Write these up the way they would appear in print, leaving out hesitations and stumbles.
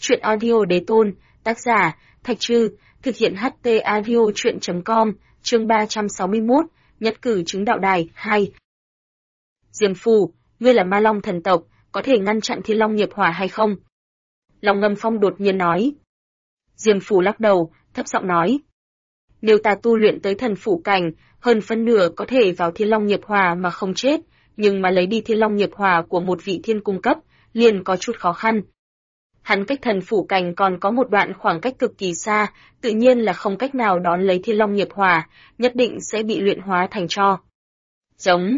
Truyện audio đế tôn, tác giả, Thạch Trư, thực hiện HT audio truyện.com, chương 361, Nhất cử chứng đạo đài, 2. Diêm Phù, ngươi là ma long thần tộc, có thể ngăn chặn Thiên Long nghiệp hỏa hay không? Long Ngâm Phong đột nhiên nói. Diêm Phù lắc đầu, thấp giọng nói. Nếu ta tu luyện tới thần phủ cảnh, hơn phân nửa có thể vào Thiên Long nghiệp hỏa mà không chết, nhưng mà lấy đi Thiên Long nghiệp hỏa của một vị thiên cung cấp, liền có chút khó khăn. Hắn cách thần phủ cảnh còn có một đoạn khoảng cách cực kỳ xa, tự nhiên là không cách nào đón lấy Thiên Long nghiệp hỏa, nhất định sẽ bị luyện hóa thành tro. Giống.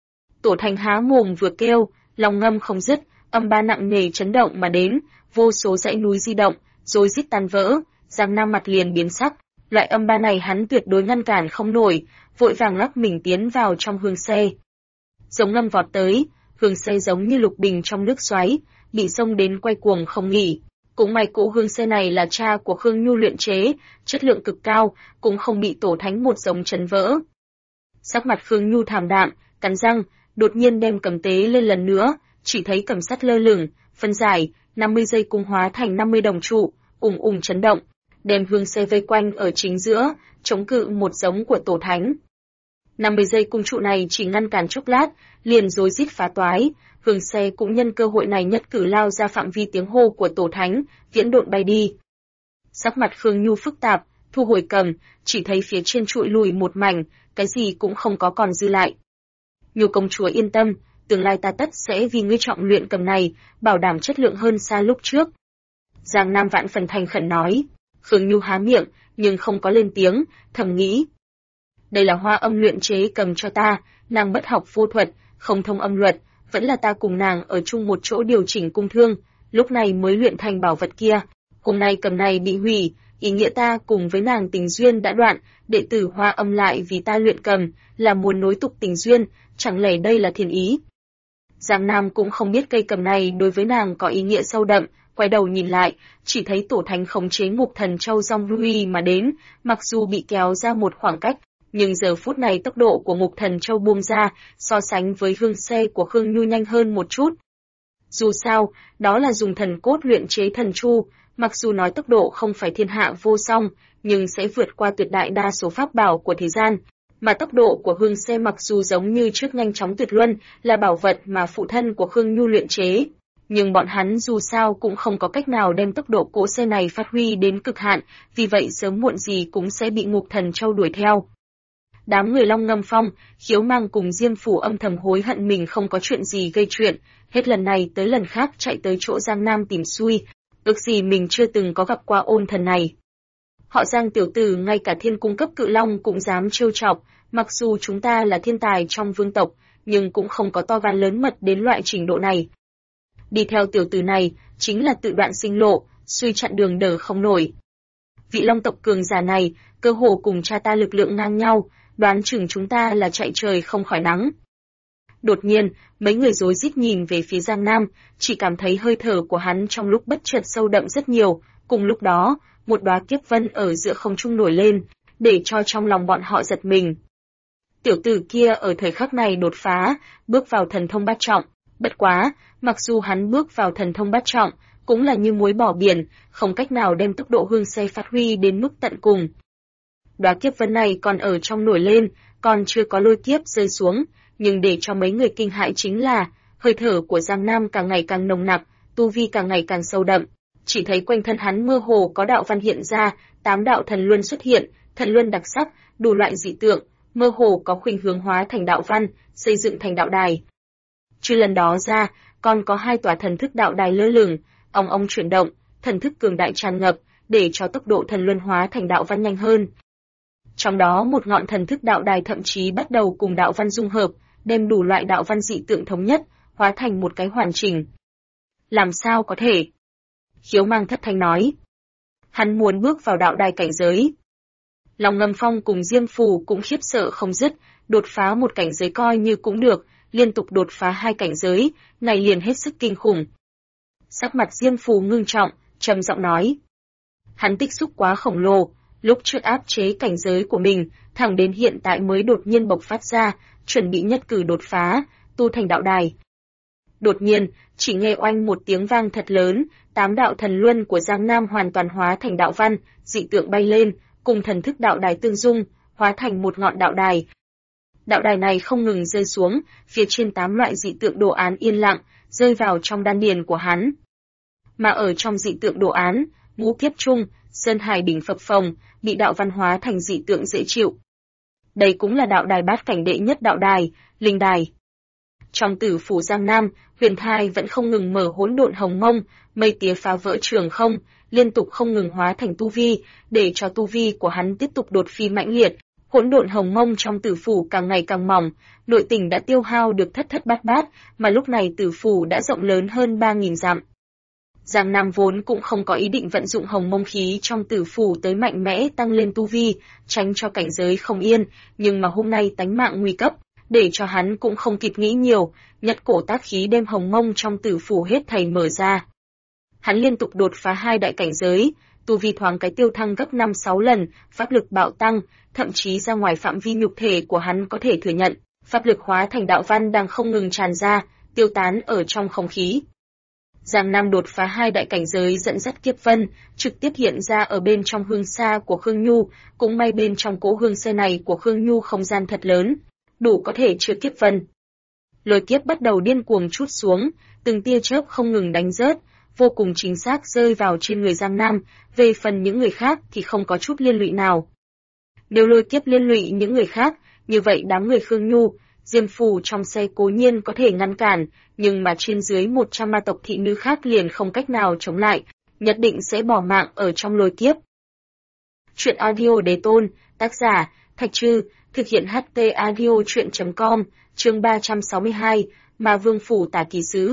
Tổ Thành há mồm vừa kêu, lòng ngâm không dứt, âm ba nặng nề chấn động mà đến, vô số dãy núi di động, rồi rít tan vỡ, Giang Nam mặt liền biến sắc, loại âm ba này hắn tuyệt đối ngăn cản không nổi, vội vàng lắc mình tiến vào trong hương xe. Giống ngâm vọt tới, hương xe giống như lục bình trong nước xoáy, bị xông đến quay cuồng không nghỉ. Cũng may cỗ hương xe này là cha của Khương Nhu luyện chế, chất lượng cực cao, cũng không bị Tổ Thánh một giống chấn vỡ. Sắc mặt Khương Nhu thảm đạm, cắn răng, đột nhiên đem cầm tế lên lần nữa, chỉ thấy cầm sắt lơ lửng, phân giải, 50 giây cung hóa thành 50 đồng trụ, chấn động, đem hương xe vây quanh ở chính giữa, chống cự một giống của Tổ Thánh. 50 giây cung trụ này chỉ ngăn cản chốc lát, liền rối rít phá toái, hương xe cũng nhân cơ hội này nhất cử lao ra phạm vi tiếng hô của Tổ Thánh, viễn độn bay đi. Sắc mặt Khương Nhu phức tạp, thu hồi cầm, chỉ thấy phía trên trụi lùi một mảnh, cái gì cũng không có còn dư lại. Nhu công chúa yên tâm, tương lai ta tất sẽ vì ngươi trọng luyện cầm này, bảo đảm chất lượng hơn xa lúc trước. Giang Nam vạn phần thành khẩn nói. Khương Nhu há miệng, nhưng không có lên tiếng, thầm nghĩ. Đây là Hoa Âm luyện chế cầm cho ta, nàng bất học vô thuật, không thông âm luật, vẫn là ta cùng nàng ở chung một chỗ điều chỉnh cung thương, lúc này mới luyện thành bảo vật kia. Hôm nay cầm này bị hủy, ý nghĩa ta cùng với nàng tình duyên đã đoạn, đệ tử Hoa Âm lại vì ta luyện cầm, là muốn nối tục tình duyên, chẳng lẽ đây là thiên ý. Giang Nam cũng không biết cây cầm này đối với nàng có ý nghĩa sâu đậm, quay đầu nhìn lại, chỉ thấy Tổ Thánh khống chế Ngục Thần Châu dong lui mà đến, mặc dù bị kéo ra một khoảng cách, nhưng giờ phút này tốc độ của Ngục Thần Châu buông ra, so sánh với hương xe của Khương Nhu nhanh hơn một chút. Dù sao, đó là dùng thần cốt luyện chế thần chu, mặc dù nói tốc độ không phải thiên hạ vô song, nhưng sẽ vượt qua tuyệt đại đa số pháp bảo của thế gian. Mà tốc độ của hương xe mặc dù giống như trước nhanh chóng tuyệt luân, là bảo vật mà phụ thân của Khương Nhu luyện chế. Nhưng bọn hắn dù sao cũng không có cách nào đem tốc độ cỗ xe này phát huy đến cực hạn, vì vậy sớm muộn gì cũng sẽ bị Ngục Thần Châu đuổi theo. Đám người Long Ngâm Phong, Khiếu Mang cùng Diêm Phù âm thầm hối hận mình không có chuyện gì gây chuyện, hết lần này tới lần khác chạy tới chỗ Giang Nam tìm xui, ước gì mình chưa từng có gặp qua ôn thần này. Họ Giang tiểu tử ngay cả thiên cung cấp cự long cũng dám trêu chọc, mặc dù chúng ta là thiên tài trong vương tộc, nhưng cũng không có to gan lớn mật đến loại trình độ này. Đi theo tiểu tử này, chính là tự đoạn sinh lộ, suy chặn đường đỡ không nổi. Vị long tộc cường giả này, cơ hồ cùng cha ta lực lượng ngang nhau, đoán chừng chúng ta là chạy trời không khỏi nắng. Đột nhiên, mấy người rối rít nhìn về phía Giang Nam, chỉ cảm thấy hơi thở của hắn trong lúc bất chợt sâu đậm rất nhiều, cùng lúc đó, một đóa kiếp vân ở giữa không trung nổi lên, để cho trong lòng bọn họ giật mình. Tiểu tử kia ở thời khắc này đột phá, bước vào thần thông bát trọng, bất quá, mặc dù hắn bước vào thần thông bát trọng, cũng là như muối bỏ biển, không cách nào đem tốc độ hương xe phát huy đến mức tận cùng. Đóa kiếp vân này còn ở trong nổi lên, còn chưa có lôi kiếp rơi xuống, nhưng để cho mấy người kinh hãi chính là, hơi thở của Giang Nam càng ngày càng nồng nặc, tu vi càng ngày càng sâu đậm. Chỉ thấy quanh thân hắn mơ hồ có đạo văn hiện ra, 8 đạo thần luân xuất hiện, thần luân đặc sắc, đủ loại dị tượng, mơ hồ có khuynh hướng hóa thành đạo văn, xây dựng thành đạo đài. Trừ lần đó ra, còn có 2 tòa thần thức đạo đài lơ lửng, ong chuyển động, thần thức cường đại tràn ngập, để cho tốc độ thần luân hóa thành đạo văn nhanh hơn. Trong đó một ngọn thần thức đạo đài thậm chí bắt đầu cùng đạo văn dung hợp, đem đủ loại đạo văn dị tượng thống nhất, hóa thành một cái hoàn chỉnh. Làm sao có thể? Khiếu Mang thất thanh nói. Hắn muốn bước vào đạo đài cảnh giới. Long Ngâm Phong cùng Diêm Phù cũng khiếp sợ không dứt, đột phá một cảnh giới coi như cũng được, liên tục đột phá 2 cảnh giới, này liền hết sức kinh khủng. Sắc mặt Diêm Phù ngưng trọng, trầm giọng nói. Hắn tích xúc quá khổng lồ, lúc trước áp chế cảnh giới của mình, thẳng đến hiện tại mới đột nhiên bộc phát ra, chuẩn bị nhất cử đột phá, tu thành đạo đài. Đột nhiên, chỉ nghe oanh một tiếng vang thật lớn, 8 đạo thần luân của Giang Nam hoàn toàn hóa thành đạo văn, dị tượng bay lên, cùng thần thức đạo đài tương dung, hóa thành một ngọn đạo đài. Đạo đài này không ngừng rơi xuống, phía trên 8 loại dị tượng đồ án yên lặng, rơi vào trong đan điền của hắn. Mà ở trong dị tượng đồ án, ngũ kiếp trung, sơn hải đỉnh phập phồng, bị đạo văn hóa thành dị tượng dễ chịu. Đây cũng là đạo đài bát cảnh đệ nhất đạo đài, linh đài. Trong tử phủ Giang Nam, Huyền Thai vẫn không ngừng mở hỗn độn hồng mông, mây tía phá vỡ trường không, liên tục không ngừng hóa thành tu vi, để cho tu vi của hắn tiếp tục đột phi mãnh liệt. Hỗn độn hồng mông trong tử phủ càng ngày càng mỏng, nội tình đã tiêu hao được thất thất bát bát, mà lúc này tử phủ đã rộng lớn hơn 3.000 dặm. Giang Nam vốn cũng không có ý định vận dụng hồng mông khí trong tử phủ tới mạnh mẽ tăng lên tu vi, tránh cho cảnh giới không yên, nhưng mà hôm nay tánh mạng nguy cấp, để cho hắn cũng không kịp nghĩ nhiều, nhật cổ tác khí đem hồng mông trong tử phủ hết thảy mở ra. Hắn liên tục đột phá 2 đại cảnh giới, tu vi thoáng cái tiêu thăng gấp 5-6 lần, pháp lực bạo tăng, thậm chí ra ngoài phạm vi nhục thể của hắn có thể thừa nhận, pháp lực hóa thành đạo văn đang không ngừng tràn ra, tiêu tán ở trong không khí. Giang Nam đột phá 2 đại cảnh giới dẫn dắt kiếp vân, trực tiếp hiện ra ở bên trong hương xa của Khương Nhu, cũng may bên trong cỗ hương xe này của Khương Nhu không gian thật lớn, đủ có thể chứa kiếp vân. Lôi kiếp bắt đầu điên cuồng trút xuống, từng tia chớp không ngừng đánh rớt, vô cùng chính xác rơi vào trên người Giang Nam, về phần những người khác thì không có chút liên lụy nào. Nếu lôi kiếp liên lụy những người khác, như vậy đám người Khương Nhu, Diêm Phù trong xe cố nhiên có thể ngăn cản, nhưng mà trên dưới 100 ma tộc thị nữ khác liền không cách nào chống lại, nhất định sẽ bỏ mạng ở trong lôi kiếp. Truyện audio Đế Tôn, tác giả, Thạch Trư, thực hiện HT audio truyện.com, chương 362, Ma Vương Phủ Tả Kỳ Sứ.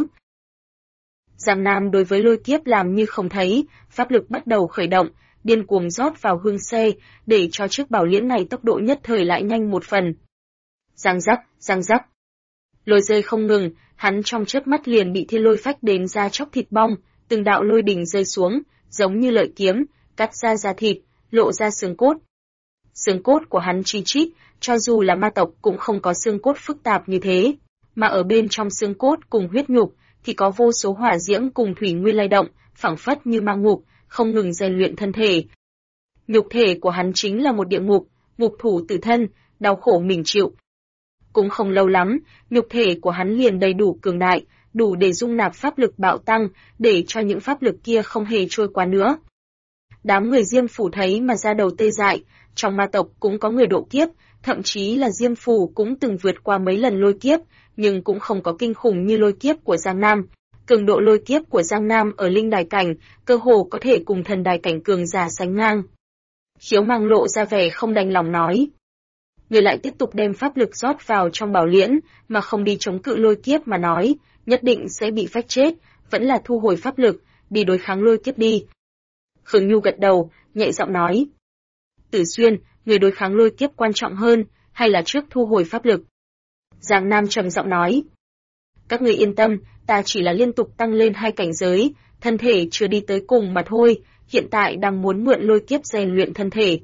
Giang Nam đối với lôi kiếp làm như không thấy, pháp lực bắt đầu khởi động, điên cuồng rót vào hương xe, để cho chiếc bảo liễn này tốc độ nhất thời lại nhanh một phần. Giang rắc. Lôi rơi không ngừng, hắn trong chớp mắt liền bị thiên lôi phách đến da chóc thịt bong, từng đạo lôi đỉnh rơi xuống, giống như lợi kiếm, cắt ra da thịt, lộ ra xương cốt. Xương cốt của hắn chi chít, cho dù là ma tộc cũng không có xương cốt phức tạp như thế, mà ở bên trong xương cốt cùng huyết nhục thì có vô số hỏa diễm cùng thủy nguyên lay động, phảng phất như ma ngục, không ngừng rèn luyện thân thể. Nhục thể của hắn chính là một địa ngục, ngục thủ tử thân, đau khổ mình chịu. Cũng không lâu lắm, nhục thể của hắn liền đầy đủ cường đại, đủ để dung nạp pháp lực bạo tăng, để cho những pháp lực kia không hề trôi qua nữa. Đám người Diêm Phủ thấy mà ra đầu tê dại, trong ma tộc cũng có người độ kiếp, thậm chí là Diêm Phủ cũng từng vượt qua mấy lần lôi kiếp, nhưng cũng không có kinh khủng như lôi kiếp của Giang Nam. Cường độ lôi kiếp của Giang Nam ở linh đài cảnh, cơ hồ có thể cùng thần đài cảnh cường giả sánh ngang. Khiếu Mang lộ ra vẻ không đành lòng nói. Người lại tiếp tục đem pháp lực rót vào trong bảo liễn, mà không đi chống cự lôi kiếp mà nói, nhất định sẽ bị phách chết, vẫn là thu hồi pháp lực, đi đối kháng lôi kiếp đi. Khương Nhu gật đầu, nhẹ giọng nói. Tử Xuyên, người đối kháng lôi kiếp quan trọng hơn, hay là trước thu hồi pháp lực? Giang Nam trầm giọng nói. Các người yên tâm, ta chỉ là liên tục tăng lên 2 cảnh giới, thân thể chưa đi tới cùng mà thôi, hiện tại đang muốn mượn lôi kiếp rèn luyện thân thể.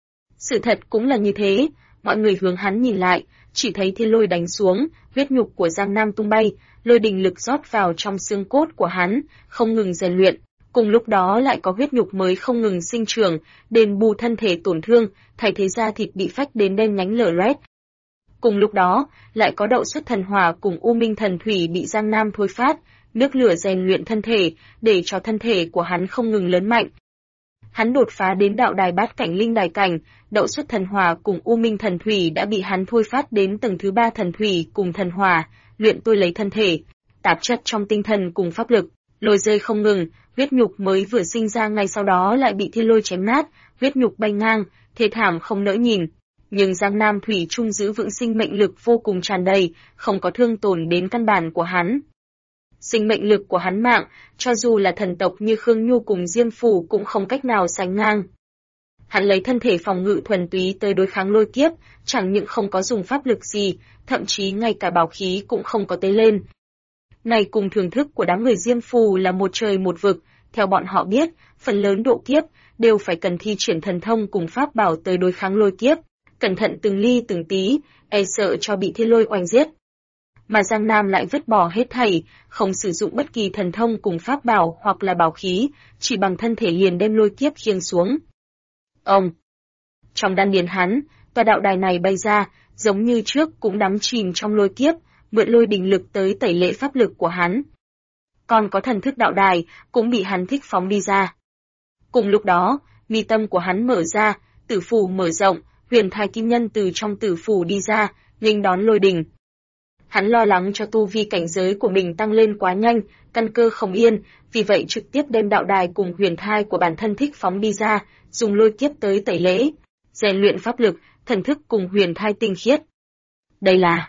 Sự thật cũng là như thế, mọi người hướng hắn nhìn lại, chỉ thấy thiên lôi đánh xuống, huyết nhục của Giang Nam tung bay, lôi đình lực rót vào trong xương cốt của hắn, không ngừng rèn luyện. Cùng lúc đó lại có huyết nhục mới không ngừng sinh trưởng, đền bù thân thể tổn thương, thay thế da thịt bị phách đến đen nhánh lở loét. Cùng lúc đó, lại có đậu xuất thần hỏa cùng u minh thần thủy bị Giang Nam thôi phát, nước lửa rèn luyện thân thể, để cho thân thể của hắn không ngừng lớn mạnh. Hắn đột phá đến đạo đài bát cảnh linh đài cảnh, đậu xuất thần hỏa cùng u minh thần thủy đã bị hắn thôi phát đến tầng thứ 3 thần thủy cùng thần hỏa, luyện tôi lấy thân thể, tạp chất trong tinh thần cùng pháp lực, lôi rơi không ngừng, huyết nhục mới vừa sinh ra ngay sau đó lại bị thiên lôi chém nát, huyết nhục bay ngang, thê thảm không nỡ nhìn. Nhưng Giang Nam thủy chung giữ vững sinh mệnh lực vô cùng tràn đầy, không có thương tổn đến căn bản của hắn. Sinh mệnh lực của hắn mạng, cho dù là thần tộc như Khương Nhu cùng Diêm Phủ cũng không cách nào sánh ngang. Hắn lấy thân thể phòng ngự thuần túy tới đối kháng lôi kiếp, chẳng những không có dùng pháp lực gì, thậm chí ngay cả bảo khí cũng không có tế lên. Này cùng thưởng thức của đám người Diêm Phù là một trời một vực, theo bọn họ biết, phần lớn độ kiếp đều phải cần thi triển thần thông cùng pháp bảo tới đối kháng lôi kiếp, cẩn thận từng ly từng tí, e sợ cho bị thiên lôi oanh giết. mà Giang Nam lại vứt bỏ hết thảy, không sử dụng bất kỳ thần thông cùng pháp bảo hoặc là bảo khí, chỉ bằng thân thể liền đem lôi kiếp khiêng xuống. Ông! Trong đan điền hắn, tòa đạo đài này bay ra, giống như trước cũng đắm chìm trong lôi kiếp, mượn lôi đình lực tới tẩy lễ pháp lực của hắn. Còn có thần thức đạo đài, cũng bị hắn thích phóng đi ra. Cùng lúc đó, mi tâm của hắn mở ra, tử phủ mở rộng, huyền thai kim nhân từ trong tử phủ đi ra, nghênh đón lôi đình. Hắn lo lắng cho tu vi cảnh giới của mình tăng lên quá nhanh, căn cơ không yên, vì vậy trực tiếp đem đạo đài cùng huyền thai của bản thân thích phóng đi ra, dùng lôi kiếp tới tẩy lễ, rèn luyện pháp lực, thần thức cùng huyền thai tinh khiết. Đây là...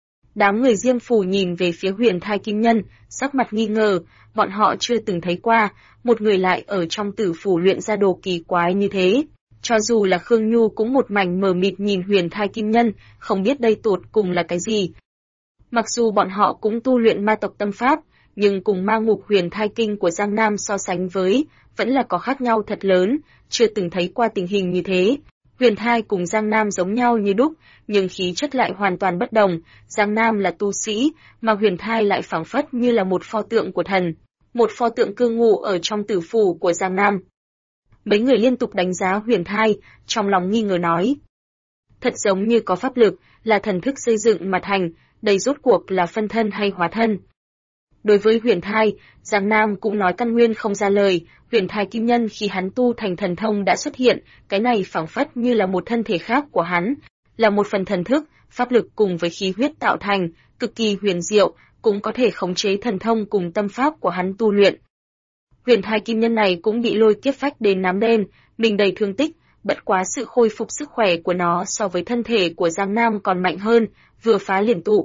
Đám người Diêm Phù nhìn về phía huyền thai kim nhân, sắc mặt nghi ngờ, bọn họ chưa từng thấy qua, một người lại ở trong tử phủ luyện ra đồ kỳ quái như thế. Cho dù là Khương Nhu cũng một mảnh mờ mịt nhìn huyền thai kim nhân, không biết đây tột cùng là cái gì. Mặc dù bọn họ cũng tu luyện ma tộc tâm pháp, nhưng cùng ma ngục huyền thai kinh của Giang Nam so sánh với, vẫn là có khác nhau thật lớn, chưa từng thấy qua tình hình như thế. Huyền thai cùng Giang Nam giống nhau như đúc, nhưng khí chất lại hoàn toàn bất đồng. Giang Nam là tu sĩ, mà huyền thai lại phảng phất như là một pho tượng của thần, một pho tượng cư ngụ ở trong tử phủ của Giang Nam. Mấy người liên tục đánh giá huyền thai, trong lòng nghi ngờ nói. Thật giống như có pháp lực, là thần thức xây dựng mà thành, đây rốt cuộc là phân thân hay hóa thân. Đối với huyền thai, Giang Nam cũng nói căn nguyên không ra lời, huyền thai kim nhân khi hắn tu thành thần thông đã xuất hiện, cái này phảng phất như là một thân thể khác của hắn, là một phần thần thức, pháp lực cùng với khí huyết tạo thành, cực kỳ huyền diệu, cũng có thể khống chế thần thông cùng tâm pháp của hắn tu luyện. Huyền thai kim nhân này cũng bị lôi kiếp phách đến nám đen, mình đầy thương tích, bất quá sự khôi phục sức khỏe của nó so với thân thể của Giang Nam còn mạnh hơn, vừa phá liền tụ.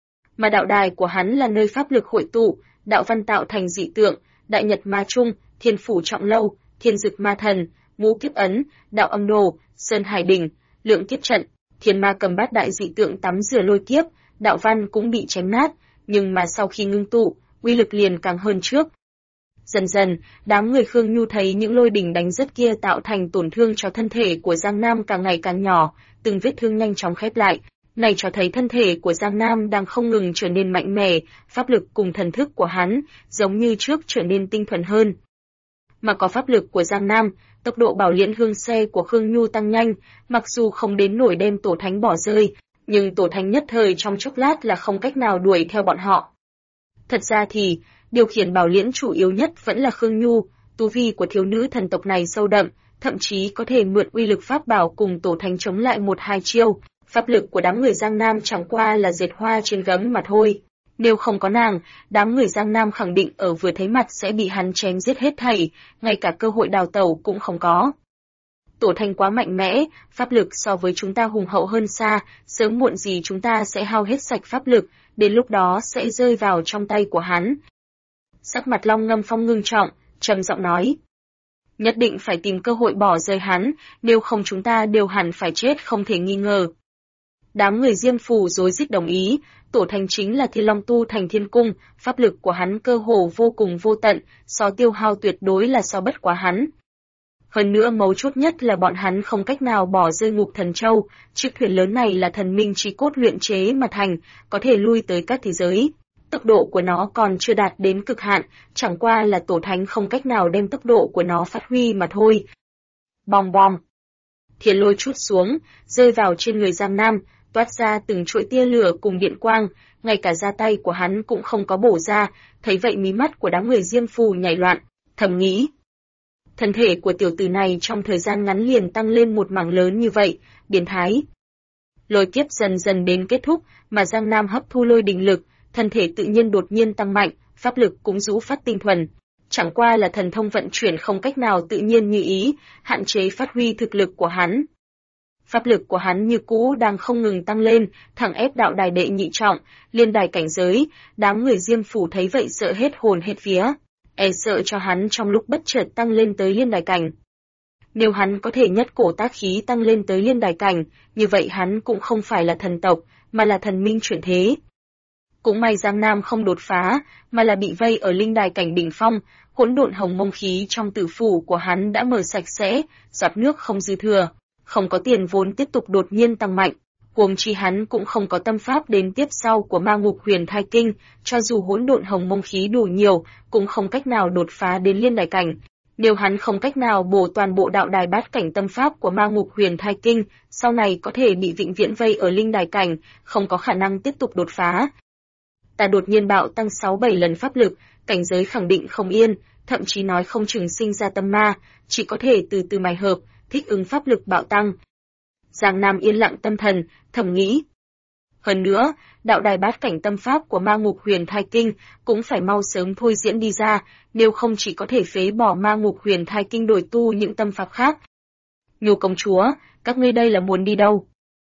Mà đạo đài của hắn là nơi pháp lực hội tụ, đạo văn tạo thành dị tượng, đại nhật ma trung, thiên phủ trọng lâu, thiên dực ma thần, ngũ kiếp ấn, đạo âm đồ, sơn hải đỉnh, lượng kiếp trận, thiên ma cầm bát đại dị tượng tắm rửa lôi kiếp, đạo văn cũng bị chém nát, nhưng mà sau khi ngưng tụ, uy lực liền càng hơn trước. Dần dần, đám người Khương Nhu thấy những lôi đỉnh đánh rất kia tạo thành tổn thương cho thân thể của Giang Nam càng ngày càng nhỏ, từng vết thương nhanh chóng khép lại. Này cho thấy thân thể của Giang Nam đang không ngừng trở nên mạnh mẽ, pháp lực cùng thần thức của hắn, giống như trước trở nên tinh thuần hơn. Mà có pháp lực của Giang Nam, tốc độ bảo liễn hương xe của Khương Nhu tăng nhanh, mặc dù không đến nổi đem tổ thánh bỏ rơi, nhưng tổ thánh nhất thời trong chốc lát là không cách nào đuổi theo bọn họ. Thật ra thì, điều khiển bảo liễn chủ yếu nhất vẫn là Khương Nhu, tu vi của thiếu nữ thần tộc này sâu đậm, thậm chí có thể mượn uy lực pháp bảo cùng tổ thánh chống lại một hai chiêu. Pháp lực của đám người Giang Nam chẳng qua là dệt hoa trên gấm mà thôi. Nếu không có nàng, đám người Giang Nam khẳng định ở vừa thấy mặt sẽ bị hắn chém giết hết thảy, ngay cả cơ hội đào tẩu cũng không có. Tổ thành quá mạnh mẽ, pháp lực so với chúng ta hùng hậu hơn xa, sớm muộn gì chúng ta sẽ hao hết sạch pháp lực, đến lúc đó sẽ rơi vào trong tay của hắn. Sắc mặt Long Ngâm Phong ngưng trọng, trầm giọng nói. Nhất định phải tìm cơ hội bỏ rơi hắn, nếu không chúng ta đều hẳn phải chết không thể nghi ngờ. Đám người Diêm Phù rối rít đồng ý, tổ thành chính là Thiên Long tu thành thiên cung, pháp lực của hắn cơ hồ vô cùng vô tận, so tiêu hao tuyệt đối là so bất quá hắn. Hơn nữa mấu chốt nhất là bọn hắn không cách nào bỏ rơi Ngục Thần Châu, chiếc thuyền lớn này là thần minh chi cốt luyện chế mà thành, có thể lui tới các thế giới. Tốc độ của nó còn chưa đạt đến cực hạn, chẳng qua là tổ thánh không cách nào đem tốc độ của nó phát huy mà thôi. Bong bong. Thiên lôi trút xuống, rơi vào trên người Giang Nam, toát ra từng chuỗi tia lửa cùng điện quang, ngay cả da tay của hắn cũng không có bổ ra, thấy vậy mí mắt của đám người Diêm Phù nhảy loạn, thầm nghĩ. Thân thể của tiểu tử này trong thời gian ngắn liền tăng lên một mảng lớn như vậy, biến thái. Lôi kiếp dần dần đến kết thúc, mà Giang Nam hấp thu lôi đình lực, thân thể tự nhiên đột nhiên tăng mạnh, pháp lực cũng rũ phát tinh thuần. Chẳng qua là thần thông vận chuyển không cách nào tự nhiên như ý, hạn chế phát huy thực lực của hắn. Pháp lực của hắn như cũ đang không ngừng tăng lên, thẳng ép đạo đài đệ nhị trọng, liên đài cảnh giới, đám người Diêm Phủ thấy vậy sợ hết hồn hết vía, sợ cho hắn trong lúc bất chợt tăng lên tới liên đài cảnh. Nếu hắn có thể nhất cổ tác khí tăng lên tới liên đài cảnh, như vậy hắn cũng không phải là thần tộc, mà là thần minh chuyển thế. Cũng may Giang Nam không đột phá, mà là bị vây ở linh đài cảnh đỉnh phong, hỗn độn hồng mông khí trong tử phủ của hắn đã mở sạch sẽ, giọt nước không dư thừa, không có tiền vốn tiếp tục đột nhiên tăng mạnh. Huống chi hắn cũng không có tâm pháp đến tiếp sau của Ma Ngục Huyền Thai Kinh, cho dù hỗn độn hồng mông khí đủ nhiều, cũng không cách nào đột phá đến liên đài cảnh. Nếu hắn không cách nào bổ toàn bộ đạo đài bát cảnh tâm pháp của Ma Ngục Huyền Thai Kinh, sau này có thể bị vĩnh viễn vây ở linh đài cảnh, không có khả năng tiếp tục đột phá. Ta đột nhiên bạo tăng 6-7 lần pháp lực, cảnh giới khẳng định không yên, thậm chí nói không chừng sinh ra tâm ma, chỉ có thể từ từ mài hợp, thích ứng pháp lực bạo tăng. Giang Nam yên lặng tâm thần, thầm nghĩ. Hơn nữa, đạo đài bát cảnh tâm pháp của Ma Ngục Huyền Thai Kinh cũng phải mau sớm thôi diễn đi ra, nếu không chỉ có thể phế bỏ Ma Ngục Huyền Thai Kinh đổi tu những tâm pháp khác. Nhu công chúa, các ngươi đây là muốn đi đâu?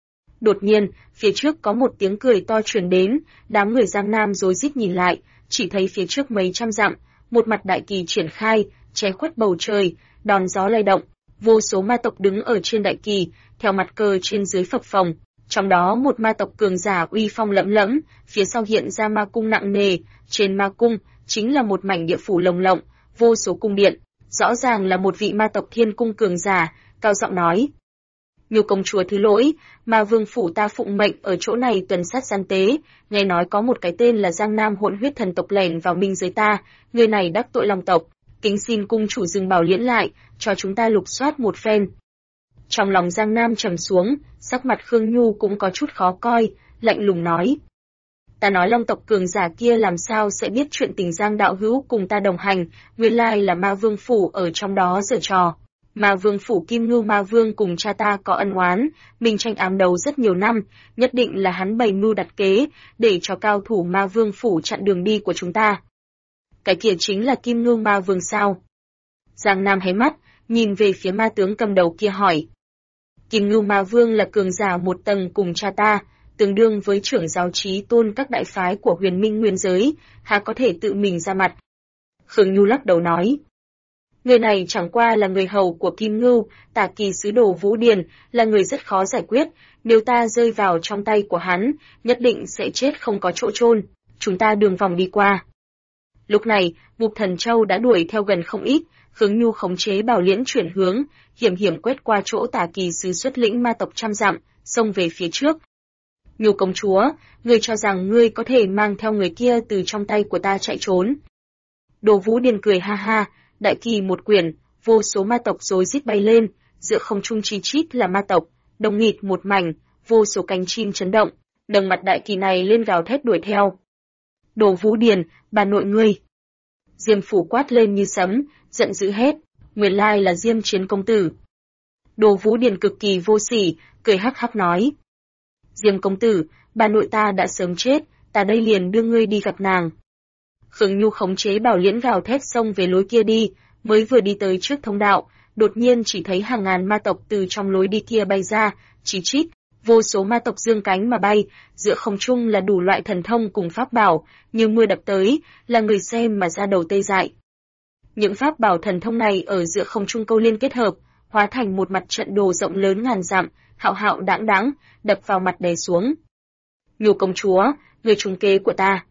Đột nhiên, phía trước có một tiếng cười to truyền đến, đám người Giang Nam rối rít nhìn lại, chỉ thấy phía trước mấy trăm dặm, một mặt đại kỳ triển khai, che khuất bầu trời, đòn gió lay động, vô số ma tộc đứng ở trên đại kỳ, theo mặt cờ trên dưới phập phồng. Trong đó một ma tộc cường giả uy phong lẫm lẫm, phía sau hiện ra ma cung nặng nề, trên ma cung chính là một mảnh địa phủ lồng lộng, vô số cung điện, rõ ràng là một vị ma tộc thiên cung cường giả, cao giọng nói: "Nhu công chúa thứ lỗi, Ma Vương phủ ta phụng mệnh ở chỗ này tuần sát gian tế, nghe nói có một cái tên là Giang Nam hỗn huyết thần tộc lẻn vào minh giới ta, người này đắc tội Long tộc, kính xin cung chủ dừng bảo liễn lại, cho chúng ta lục soát một phen." Trong lòng Giang Nam trầm xuống, sắc mặt Khương Nhu cũng có chút khó coi, lạnh lùng nói: "Ta nói Long tộc cường giả kia làm sao sẽ biết chuyện tình Giang đạo hữu cùng ta đồng hành, nguyên lai là Ma Vương phủ ở trong đó giở trò. Ma Vương phủ Kim Ngưu Ma Vương cùng cha ta có ân oán, minh tranh ám đấu rất nhiều năm, nhất định là hắn bày mưu đặt kế, để cho cao thủ Ma Vương phủ chặn đường đi của chúng ta." "Cái kia chính là Kim Ngưu Ma Vương sao?" Giang Nam hé mắt, nhìn về phía ma tướng cầm đầu kia hỏi. "Kim Ngưu Ma Vương là cường giả một tầng cùng cha ta, tương đương với trưởng giáo chí tôn các đại phái của Huyền Minh Nguyên giới, há có thể tự mình ra mặt?" Khương Nhu lắc đầu nói: "Người này chẳng qua là người hầu của Kim Ngưu, Tả Kỳ sứ đồ Vũ Điền, là người rất khó giải quyết, nếu ta rơi vào trong tay của hắn, nhất định sẽ chết không có chỗ chôn, chúng ta đường vòng đi qua." Lúc này, Ngục Thần Châu đã đuổi theo gần không ít, Khương Nhu khống chế bảo liễn chuyển hướng, hiểm hiểm quét qua chỗ Tả Kỳ sứ xuất lĩnh ma tộc trăm dặm, xông về phía trước. "Nhu công chúa, ngươi cho rằng ngươi có thể mang theo người kia từ trong tay của ta chạy trốn?" Đồ Vũ Điền cười ha ha, đại kỳ một quyển, vô số ma tộc rối rít bay lên, giữa không trung chi chít là ma tộc, đông nghịt một mảnh, vô số cánh chim chấn động, nâng mặt đại kỳ này lên gào thét đuổi theo. "Đồ Vũ Điền, bà nội ngươi!" Diêm Phủ quát lên như sấm, giận dữ hét, nguyên lai là Diêm Chiến công tử. Đồ Vũ Điền cực kỳ vô sỉ, cười hắc hắc nói: "Diêm công tử, bà nội ta đã sớm chết, ta đây liền đưa ngươi đi gặp nàng." Khương Nhu khống chế bảo liễn gào thét xông về lối kia đi, mới vừa đi tới trước thông đạo, đột nhiên chỉ thấy hàng ngàn ma tộc từ trong lối đi kia bay ra, chí chít, vô số ma tộc dương cánh mà bay, giữa không trung là đủ loại thần thông cùng pháp bảo, như mưa đập tới, là người xem mà ra đầu tê dại. Những pháp bảo thần thông này ở giữa không trung câu liên kết hợp, hóa thành một mặt trận đồ rộng lớn ngàn dặm, hạo hạo đãng đãng, đập vào mặt đè xuống. "Nhu công chúa, người trúng kế của ta."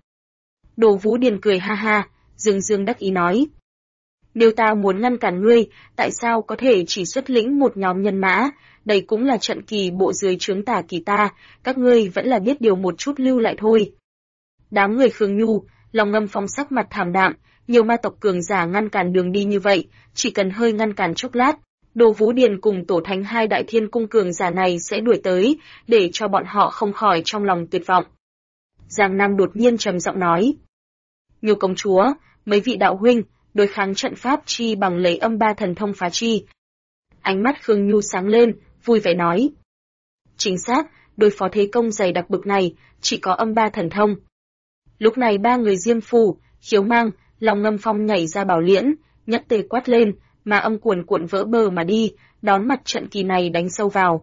Đồ Vũ Điền cười ha ha, dương dương đắc ý nói: "Nếu ta muốn ngăn cản ngươi, tại sao có thể chỉ xuất lĩnh một nhóm nhân mã, đây cũng là trận kỳ bộ dưới trướng Tả Kỳ ta, các ngươi vẫn là biết điều một chút lưu lại thôi." Đám người Khương Nhu, Long Ngâm Phong sắc mặt thảm đạm, nhiều ma tộc cường giả ngăn cản đường đi như vậy, chỉ cần hơi ngăn cản chốc lát, Đồ Vũ Điền cùng Tổ Thánh hai đại thiên cung cường giả này sẽ đuổi tới, để cho bọn họ không khỏi trong lòng tuyệt vọng. Giang Nam đột nhiên trầm giọng nói: "Nhu công chúa, mấy vị đạo huynh, đối kháng trận pháp chi bằng lấy âm ba thần thông phá chi." Ánh mắt Khương Nhu sáng lên, vui vẻ nói: "Chính xác, đối phó thế công dày đặc bực này, chỉ có âm ba thần thông." Lúc này ba người Diêm Phù, Khiếu Mang, Long Ngâm Phong nhảy ra bảo liễn, nhất tề quát lên, mà âm cuồn cuộn vỡ bờ mà đi, đón mặt trận kỳ này đánh sâu vào.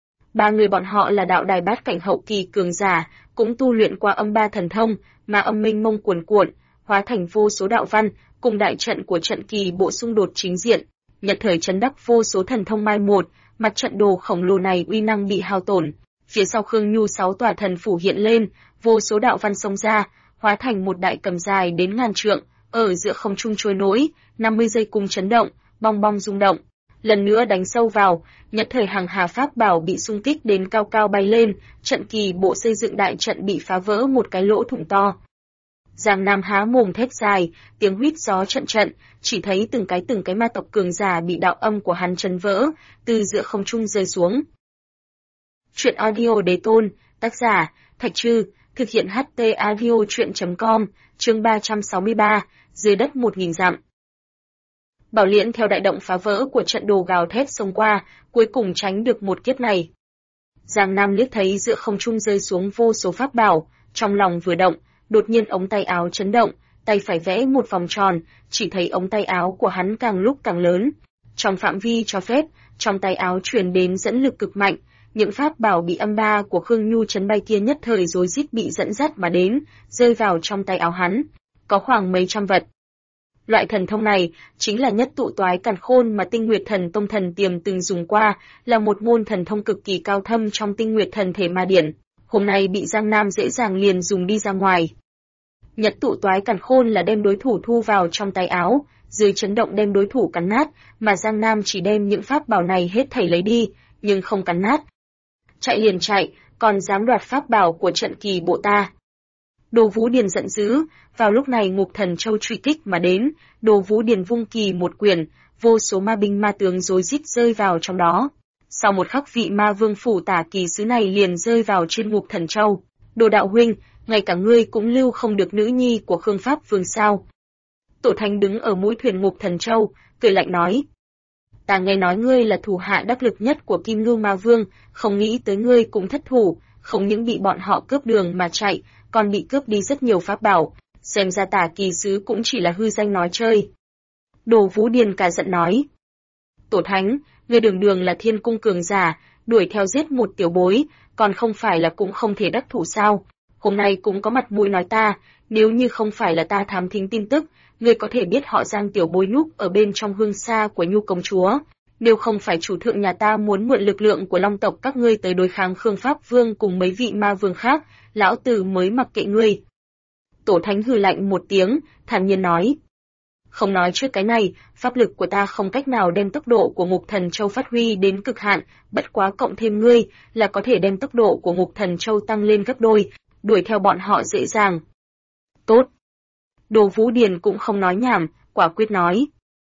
Ba người bọn họ là đạo đài bát cảnh hậu kỳ cường giả, cũng tu luyện qua âm ba thần thông, mà âm minh mông cuồn cuộn, hóa thành vô số đạo văn, cùng đại trận của trận kỳ bộ xung đột chính diện, nhật thời chấn đắc vô số thần thông mai một, mặt trận đồ khổng lồ này uy năng bị hao tổn. Phía sau Khương Nhu 6 tòa thần phủ hiện lên, vô số đạo văn xông ra, hóa thành một đại cầm dài đến ngàn trượng, ở giữa không trung trôi nổi, 50 giây cùng chấn động, bong bong rung động. lần nữa đánh sâu vào, nhất thời hàng hà pháp bảo bị xung kích đến cao cao bay lên, trận kỳ bộ xây dựng đại trận bị phá vỡ một cái lỗ thủng to. Giang Nam há mồm thét dài, tiếng huýt gió trận trận, chỉ thấy từng cái ma tộc cường giả bị đạo âm của hắn chấn vỡ, từ giữa không trung rơi xuống. Truyện audio Đế Tôn, tác giả, Thạch Trư, thực hiện HT Audio Truyện.com, chương 363, dưới đất 1000 dặm. Bảo Liễn theo đại động phá vỡ của trận đồ gào thét xông qua, cuối cùng tránh được một kiếp này. Giang Nam liếc thấy giữa không trung rơi xuống vô số pháp bảo, trong lòng vừa động, đột nhiên ống tay áo chấn động, tay phải vẽ một vòng tròn, chỉ thấy ống tay áo của hắn càng lúc càng lớn. Trong phạm vi cho phép, trong tay áo truyền đến dẫn lực cực mạnh, những pháp bảo bị âm ba của Khương Nhu chấn bay kia nhất thời rối rít bị dẫn dắt mà đến, rơi vào trong tay áo hắn. Có khoảng mấy trăm vật. Loại thần thông này chính là nhất tụ toái càn khôn mà Tinh Nguyệt Thần Tông Thần Tiềm từng dùng qua, là một môn thần thông cực kỳ cao thâm trong Tinh Nguyệt Thần Thể Ma Điển. Hôm nay bị Giang Nam dễ dàng liền dùng đi ra ngoài. Nhất tụ toái càn khôn là đem đối thủ thu vào trong tay áo, dưới chấn động đem đối thủ cắn nát, mà Giang Nam chỉ đem những pháp bảo này hết thảy lấy đi, nhưng không cắn nát. Chạy liền chạy, còn dám đoạt pháp bảo của trận kỳ bộ ta. Đồ Vũ Điền giận dữ, vào lúc này Ngục Thần Châu truy kích mà đến, Đồ Vũ Điền vung kỳ một quyền, vô số ma binh ma tướng rối rít rơi vào trong đó. Sau một khắc vị ma vương phủ tả kỳ sứ này liền rơi vào trên Ngục Thần Châu. Đồ đạo huynh, ngay cả ngươi cũng lưu không được nữ nhi của Khương Pháp Vương sao? Tổ Thánh đứng ở mũi thuyền Ngục Thần Châu, cười lạnh nói. Ta nghe nói ngươi là thủ hạ đắc lực nhất của Kim Ngưu Ma Vương, không nghĩ tới ngươi cũng thất thủ, không những bị bọn họ cướp đường mà chạy, còn bị cướp đi rất nhiều pháp bảo, xem ra tả kỳ sứ cũng chỉ là hư danh nói chơi. Đồ Vũ Điền cả giận nói. Tổ Thánh, ngươi đường đường là thiên cung cường giả, đuổi theo giết một tiểu bối, còn không phải là cũng không thể đắc thủ sao? Hôm nay cũng có mặt mũi nói ta, nếu như không phải là ta thám thính tin tức, ngươi có thể biết họ Giang tiểu bối núp ở bên trong hương xa của Nhu công chúa. Nếu không phải chủ thượng nhà ta muốn mượn lực lượng của Long tộc các ngươi tới đối kháng Khương Pháp Vương cùng mấy vị ma vương khác, lão tử mới mặc kệ ngươi. Tổ Thánh hừ lạnh một tiếng, thản nhiên nói. Không nói trước cái này, pháp lực của ta không cách nào đem tốc độ của Ngục Thần Châu phát huy đến cực hạn, bất quá cộng thêm ngươi, là có thể đem tốc độ của Ngục Thần Châu tăng lên gấp đôi, đuổi theo bọn họ dễ dàng. Tốt. Đồ Vũ Điền cũng không nói nhảm, quả quyết nói.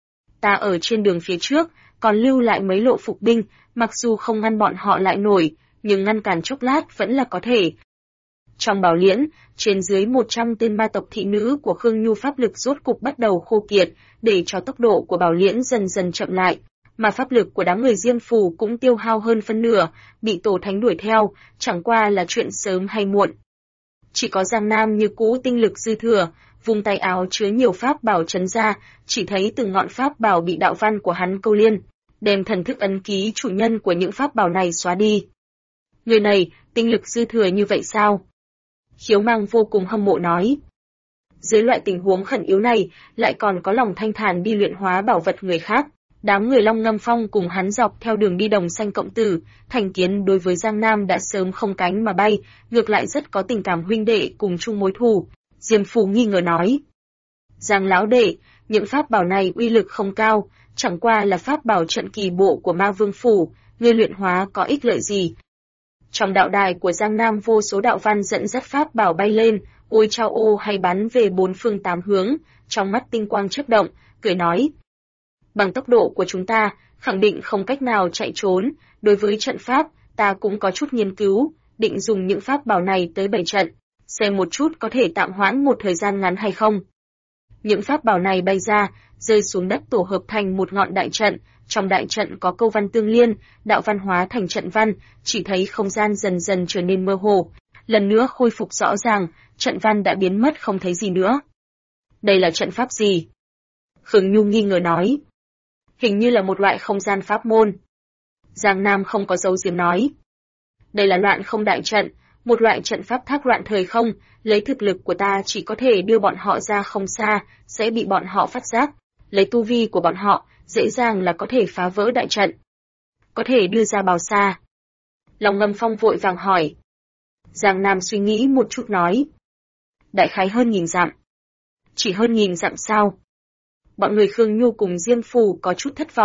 Ta ở trên đường phía trước, còn lưu lại mấy lộ phục binh, mặc dù không ngăn bọn họ lại nổi, nhưng ngăn cản chốc lát vẫn là có thể. Trong Bảo Liễn, trên dưới 100 tên ma tộc thị nữ của Khương Nhu pháp lực rốt cục bắt đầu khô kiệt, để cho tốc độ của Bảo Liễn dần dần chậm lại, mà pháp lực của đám người Diêm Phù cũng tiêu hao hơn phân nửa, bị Tổ Thánh đuổi theo, chẳng qua là chuyện sớm hay muộn. Chỉ có Giang Nam như cũ tinh lực dư thừa, vùng tay áo chứa nhiều pháp bảo chấn ra, chỉ thấy từng ngọn pháp bảo bị đạo văn của hắn câu liên, đem thần thức ấn ký chủ nhân của những pháp bảo này xóa đi. Người này, tinh lực dư thừa như vậy sao? Khiếu Mang vô cùng hâm mộ nói. Dưới loại tình huống khẩn yếu này, lại còn có lòng thanh thản đi luyện hóa bảo vật người khác. Đám người Long Ngâm Phong cùng hắn dọc theo đường đi đồng xanh cộng tử, thành kiến đối với Giang Nam đã sớm không cánh mà bay, ngược lại rất có tình cảm huynh đệ cùng chung mối thù. Diêm Phù nghi ngờ nói. Giang lão đệ, những pháp bảo này uy lực không cao, chẳng qua là pháp bảo trận kỳ bộ của Ma Vương Phủ, ngươi luyện hóa có ích lợi gì? Trong đạo đài của Giang Nam vô số đạo văn dẫn dắt pháp bảo bay lên, ôi chao ô hay bắn về bốn phương tám hướng, trong mắt tinh quang chớp động, cười nói. Bằng tốc độ của chúng ta, khẳng định không cách nào chạy trốn, đối với trận pháp, ta cũng có chút nghiên cứu, định dùng những pháp bảo này tới bày trận, xem một chút có thể tạm hoãn một thời gian ngắn hay không. Những pháp bảo này bay ra, rơi xuống đất tổ hợp thành một ngọn đại trận, trong đại trận có câu văn tương liên, đạo văn hóa thành trận văn, chỉ thấy không gian dần dần trở nên mơ hồ, lần nữa khôi phục rõ ràng, trận văn đã biến mất không thấy gì nữa. Đây là trận pháp gì? Khương Nhu nghi ngờ nói. Hình như là một loại không gian pháp môn. Giang Nam không có dấu diếm nói. Đây là loạn không đại trận, một loại trận pháp thác loạn thời không, lấy thực lực của ta chỉ có thể đưa bọn họ ra không xa, sẽ bị bọn họ phát giác. Lấy tu vi của bọn họ, dễ dàng là có thể phá vỡ đại trận. Có thể đưa ra bao xa? Long Ngâm Phong vội vàng hỏi. Giang Nam suy nghĩ một chút nói. Đại khái hơn 1000 dặm. Chỉ hơn 1000 dặm sao? Bọn người Khương Nhu cùng Diêm Phù có chút thất vọng,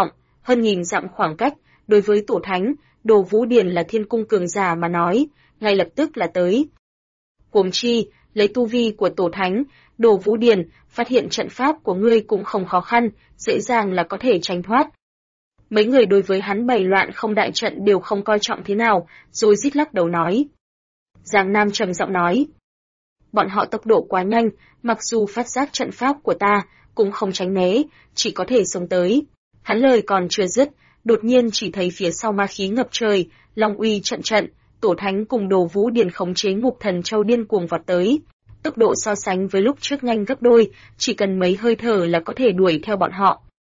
hơn nghìn dặm khoảng cách, đối với Tổ Thánh, Đồ Vũ Điền là thiên cung cường giả mà nói, ngay lập tức là tới. Huống chi, lấy tu vi của Tổ Thánh, Đồ Vũ Điền, phát hiện trận pháp của ngươi cũng không khó khăn, dễ dàng là có thể tránh thoát. Mấy người đối với hắn bày loạn không đại trận đều không coi trọng thế nào, rồi rít lắc đầu nói. Giang Nam trầm giọng nói. Bọn họ tốc độ quá nhanh, mặc dù phát giác trận pháp của ta, cũng không tránh né, chỉ có thể sống tới. Hắn lời còn chưa dứt, đột nhiên chỉ thấy phía sau ma khí ngập trời, long uy trận trận, Tổ Thánh cùng Đồ Vũ Điền khống chế Ngục Thần Châu điên cuồng vọt tới. Tốc độ so sánh với lúc trước nhanh gấp đôi, chỉ cần mấy hơi thở là có thể đuổi theo bọn họ.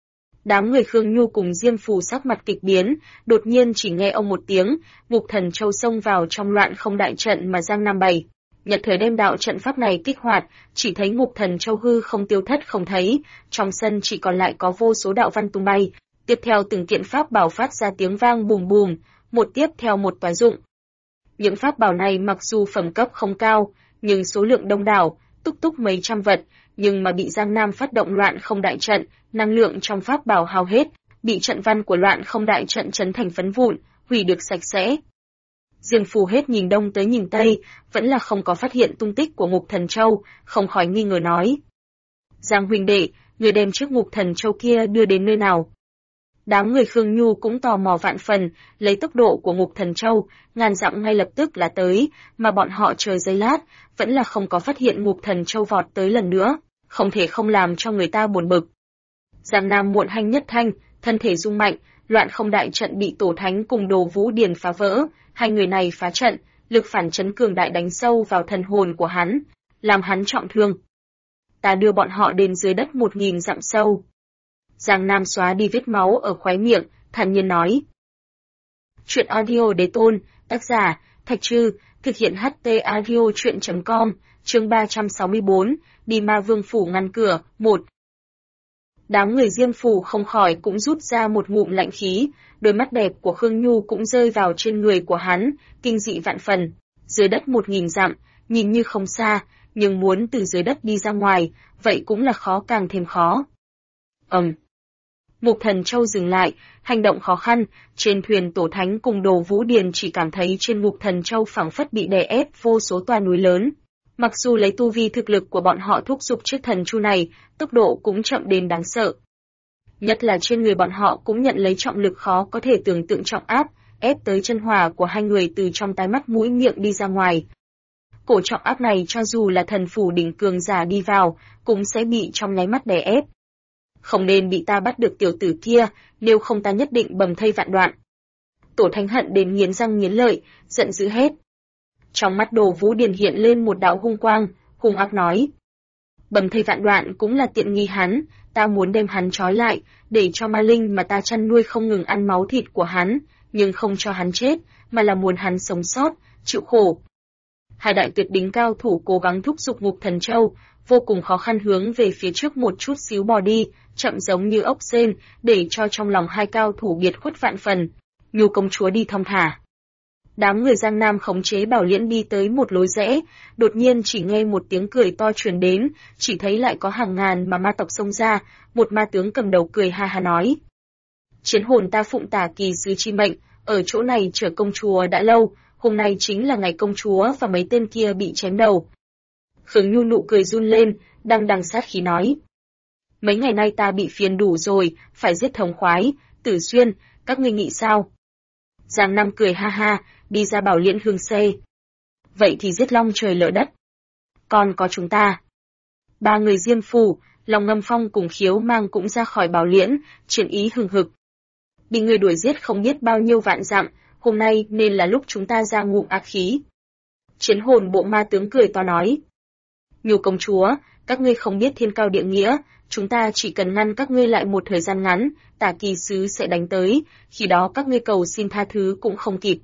Đám người Khương Nhu cùng Diêm Phù sắc mặt kịch biến, đột nhiên chỉ nghe ông một tiếng, Ngục Thần Châu xông vào trong loạn không đại trận mà Giang Nam bày. Nhật thời đem đạo trận pháp này kích hoạt, chỉ thấy Ngục Thần Châu hư không tiêu thất không thấy, trong sân chỉ còn lại có vô số đạo văn tung bay. Tiếp theo từng kiện pháp bảo phát ra tiếng vang bùm bùm, một tiếp theo một toái dụng. Những pháp bảo này mặc dù phẩm cấp không cao, nhưng số lượng đông đảo, túc túc mấy trăm vật, nhưng mà bị Giang Nam phát động loạn không đại trận, năng lượng trong pháp bảo hao hết, bị trận văn của loạn không đại trận chấn thành phấn vụn, hủy được sạch sẽ. Diêm Phù hết nhìn đông tới nhìn tây, vẫn là không có phát hiện tung tích của Ngục Thần Châu, không khỏi nghi ngờ nói. Giang huynh đệ, người đem chiếc Ngục Thần Châu kia đưa đến nơi nào? Đám người Khương Nhu cũng tò mò vạn phần, lấy tốc độ của Ngục Thần Châu, ngàn dặm ngay lập tức là tới, mà bọn họ chờ giây lát, vẫn là không có phát hiện Ngục Thần Châu vọt tới lần nữa, không thể không làm cho người ta buồn bực. Giang Nam muộn hanh nhất thanh, thân thể rung mạnh, loạn không đại trận bị Tổ Thánh cùng Đồ Vũ Điền phá vỡ, hai người này phá trận, lực phản chấn cường đại đánh sâu vào thần hồn của hắn, làm hắn trọng thương. Ta đưa bọn họ đến dưới đất 1000 dặm sâu. Giang Nam xóa đi vết máu ở khóe miệng, thản nhiên nói. Chuyện audio đế tôn, tác giả, Thạch Trư, thực hiện HT audio chuyện.com, chương 364, đi Ma Vương Phủ ngăn cửa, 1. Đám người Diêm Phù không khỏi cũng rút ra một ngụm lạnh khí, đôi mắt đẹp của Khương Nhu cũng rơi vào trên người của hắn, kinh dị vạn phần. Dưới đất 1000 dặm, nhìn như không xa, nhưng muốn từ dưới đất đi ra ngoài, vậy cũng là khó càng thêm khó. Ngục Thần Châu dừng lại, hành động khó khăn, trên thuyền Tổ Thánh cùng Đồ Vũ Điền chỉ cảm thấy trên Ngục Thần Châu phảng phất bị đè ép vô số toa núi lớn. Mặc dù lấy tu vi thực lực của bọn họ thúc giục chiếc thần chu này, tốc độ cũng chậm đến đáng sợ. Nhất là trên người bọn họ cũng nhận lấy trọng lực khó có thể tưởng tượng trọng áp, ép tới chân hỏa của hai người từ trong tai mắt mũi miệng đi ra ngoài. Cổ trọng áp này cho dù là thần phủ đỉnh cường giả đi vào, cũng sẽ bị trong nháy mắt đè ép. Không nên bị ta bắt được tiểu tử kia, nếu không ta nhất định bầm thây vạn đoạn. Tổ Thánh hận đến nghiến răng nghiến lợi, giận dữ hết. Trong mắt Đồ Vũ Điền hiện lên một đạo hung quang, hung ác nói. Bầm thây vạn đoạn cũng là tiện nghi hắn, ta muốn đem hắn trói lại, để cho ma linh mà ta chăn nuôi không ngừng ăn máu thịt của hắn, nhưng không cho hắn chết, mà là muốn hắn sống sót, chịu khổ. Hai đại tuyệt đỉnh cao thủ cố gắng thúc giục Ngục Thần Châu, vô cùng khó khăn hướng về phía trước một chút xíu bò đi, chậm giống như ốc sên, để cho trong lòng hai cao thủ biệt khuất vạn phần. Nhu công chúa đi thong thả. Đám người Giang Nam khống chế Bảo Liễn đi tới một lối rẽ, đột nhiên chỉ nghe một tiếng cười to truyền đến, chỉ thấy lại có hàng ngàn mà ma tộc xông ra, một ma tướng cầm đầu cười ha ha nói. Chiến hồn ta phụng Tả Kỳ sứ chi mệnh, ở chỗ này chờ công chúa đã lâu, hôm nay chính là ngày công chúa và mấy tên kia bị chém đầu. Khương Nhu nụ cười run lên, đằng đằng sát khí nói. Mấy ngày nay ta bị phiền đủ rồi, phải giết thống khoái, Tử Xuyên, các ngươi nghĩ sao? Giang Nam cười ha ha, đi ra Bảo Liễn hương xe. Vậy thì giết long trời lở đất. Còn có chúng ta. Ba người Diêm Phù, Long Ngâm Phong cùng Khiếu Mang cũng ra khỏi Bảo Liễn, triển ý hừng hực. Bị người đuổi giết không biết bao nhiêu vạn dặm, hôm nay nên là lúc chúng ta ra ngụm ác khí. Chiến hồn bộ ma tướng cười to nói. Nhu công chúa, các ngươi không biết thiên cao địa nghĩa, chúng ta chỉ cần ngăn các ngươi lại một thời gian ngắn, Tả Kỳ sứ sẽ đánh tới, khi đó các ngươi cầu xin tha thứ cũng không kịp.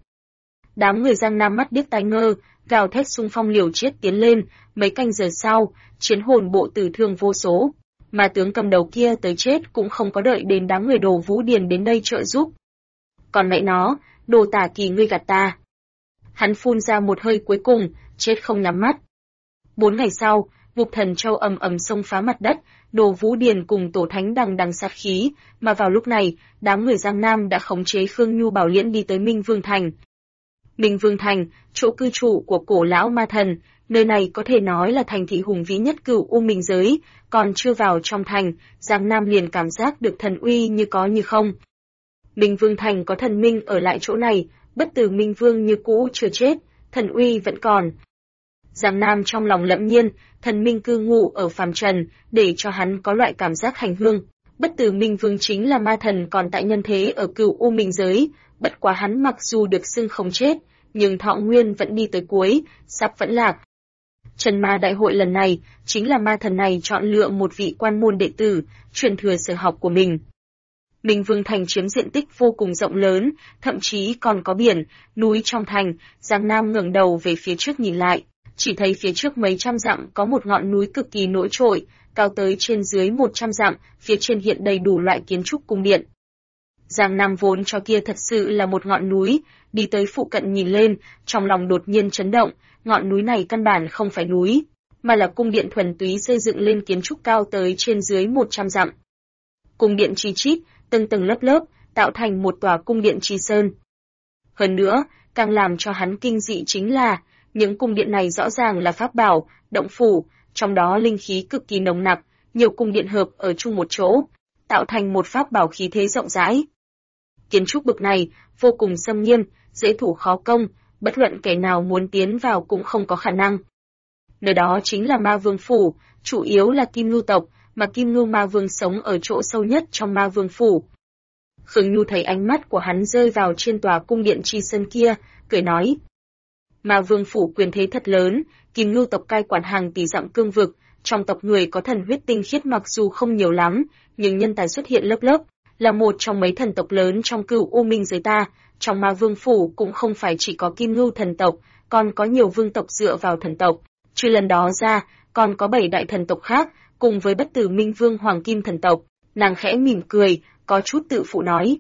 Đám người Giang Nam mắt điếc tai ngơ, gào thét xung phong liều chết tiến lên, mấy canh giờ sau, chiến hồn bộ tử thương vô số. Mà tướng cầm đầu kia tới chết cũng không có đợi đến đám người Đồ Vũ Điền đến đây trợ giúp. Còn mẹ nó, Đồ Tả Kỳ ngươi gạt ta. Hắn phun ra một hơi cuối cùng, chết không nhắm mắt. 4 ngày sau, Ngục Thần Châu ầm ầm xông phá mặt đất, Đồ Vũ Điền cùng Tổ Thánh đằng đằng sát khí, mà vào lúc này, đám người Giang Nam đã khống chế Khương Nhu Bảo Liễn đi tới Minh Vương Thành. Minh Vương Thành, chỗ cư trụ của cổ lão ma thần, nơi này có thể nói là thành thị hùng vĩ nhất Cửu U Minh giới, còn chưa vào trong thành, Giang Nam liền cảm giác được thần uy như có như không. Minh Vương Thành có thần minh ở lại chỗ này, Bất Tử Minh Vương như cũ chưa chết, thần uy vẫn còn. Giang Nam trong lòng lẫm nhiên, thần minh cư ngụ ở phàm trần, để cho hắn có loại cảm giác hành hương. Bất Tử Minh Vương chính là ma thần còn tại nhân thế ở Cửu U Minh giới, bất quá hắn mặc dù được xưng không chết, nhưng thọ nguyên vẫn đi tới cuối, sắp vẫn lạc. Trần Ma Đại hội lần này, chính là ma thần này chọn lựa một vị quan môn đệ tử, truyền thừa sở học của mình. Minh Vương Thành chiếm diện tích vô cùng rộng lớn, thậm chí còn có biển, núi trong thành. Giang Nam ngẩng đầu về phía trước nhìn lại, chỉ thấy phía trước mấy trăm dặm có một ngọn núi cực kỳ nổi trội, cao tới trên dưới 100 dặm, phía trên hiện đầy đủ loại kiến trúc cung điện. Giang Nam vốn cho kia thật sự là một ngọn núi, đi tới phụ cận nhìn lên, trong lòng đột nhiên chấn động, ngọn núi này căn bản không phải núi, mà là cung điện thuần túy xây dựng lên kiến trúc cao tới trên dưới 100 dặm. Cung điện chi chít, từng tầng lớp lớp, tạo thành một tòa cung điện chi sơn. Hơn nữa, càng làm cho hắn kinh dị chính là, những cung điện này rõ ràng là pháp bảo, động phủ, trong đó linh khí cực kỳ nồng nặc, nhiều cung điện hợp ở chung một chỗ, tạo thành một pháp bảo khí thế rộng rãi. Kiến trúc bực này, vô cùng xâm nghiêm, dễ thủ khó công, bất luận kẻ nào muốn tiến vào cũng không có khả năng. Nơi đó chính là Ma Vương Phủ, chủ yếu là Kim Ngưu tộc, mà Kim Ngưu Ma Vương sống ở chỗ sâu nhất trong Ma Vương Phủ. Khương Nhu thấy ánh mắt của hắn rơi vào trên tòa cung điện chi sơn kia, cười nói. Ma Vương Phủ quyền thế thật lớn, Kim Ngưu tộc cai quản hàng tỷ dặm cương vực, trong tộc người có thần huyết tinh khiết mặc dù không nhiều lắm, nhưng nhân tài xuất hiện lớp lớp, là một trong mấy thần tộc lớn trong Cửu U Minh giới ta. Trong Ma Vương Phủ cũng không phải chỉ có Kim Ngưu thần tộc, còn có nhiều vương tộc dựa vào thần tộc. Trừ lần đó ra, còn có 7 đại thần tộc khác, cùng với Bất Tử Minh Vương Hoàng Kim thần tộc. Nàng khẽ mỉm cười, có chút tự phụ nói.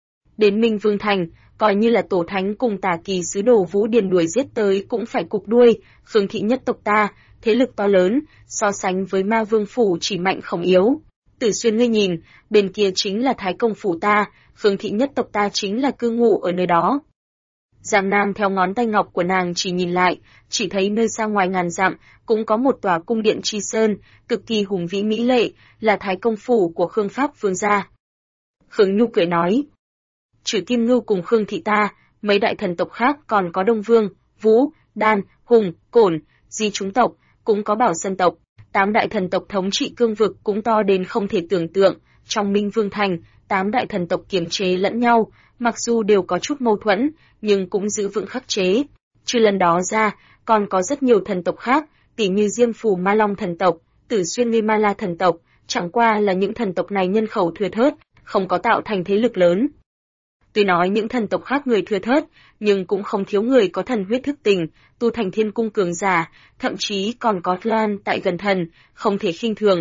Đến Minh Vương Thành, coi như là Tổ Thánh cùng Tà Kỳ sứ Đồ Vũ Điền đuổi giết tới cũng phải cục đuôi. Khương thị nhất tộc ta, thế lực to lớn, so sánh với Ma Vương Phủ chỉ mạnh không yếu. Tử Xuyên ngươi nhìn, bên kia chính là Thái Công Phủ ta, Khương thị nhất tộc ta chính là cư ngụ ở nơi đó. Giang Nam theo ngón tay ngọc của nàng chỉ nhìn lại, chỉ thấy nơi xa ngoài ngàn dặm, cũng có một tòa cung điện chi sơn, cực kỳ hùng vĩ mỹ lệ, là Thái Công Phủ của Khương Pháp Vương gia. Khương Nhu cười nói, trừ Kim Ngưu cùng Khương thị ta, mấy đại thần tộc khác còn có Đông Vương, Vũ, Đan, Hùng, Cổn, Di chúng tộc, cũng có Bảo Sơn tộc. 8 đại thần tộc thống trị cương vực cũng to đến không thể tưởng tượng. Trong Minh Vương Thành, 8 đại thần tộc kiềm chế lẫn nhau, mặc dù đều có chút mâu thuẫn, nhưng cũng giữ vững khắc chế. Trừ lần đó ra, còn có rất nhiều thần tộc khác, tỉ như Diêm Phù Ma Long thần tộc, Tử Xuyên Nghi Ma La thần tộc, chẳng qua là những thần tộc này nhân khẩu thưa thớt, không có tạo thành thế lực lớn. Tuy nói những thần tộc khác người thưa thớt, nhưng cũng không thiếu người có thần huyết thức tình, tu thành thiên cung cường giả, thậm chí còn có Loan tại gần thần, không thể khinh thường.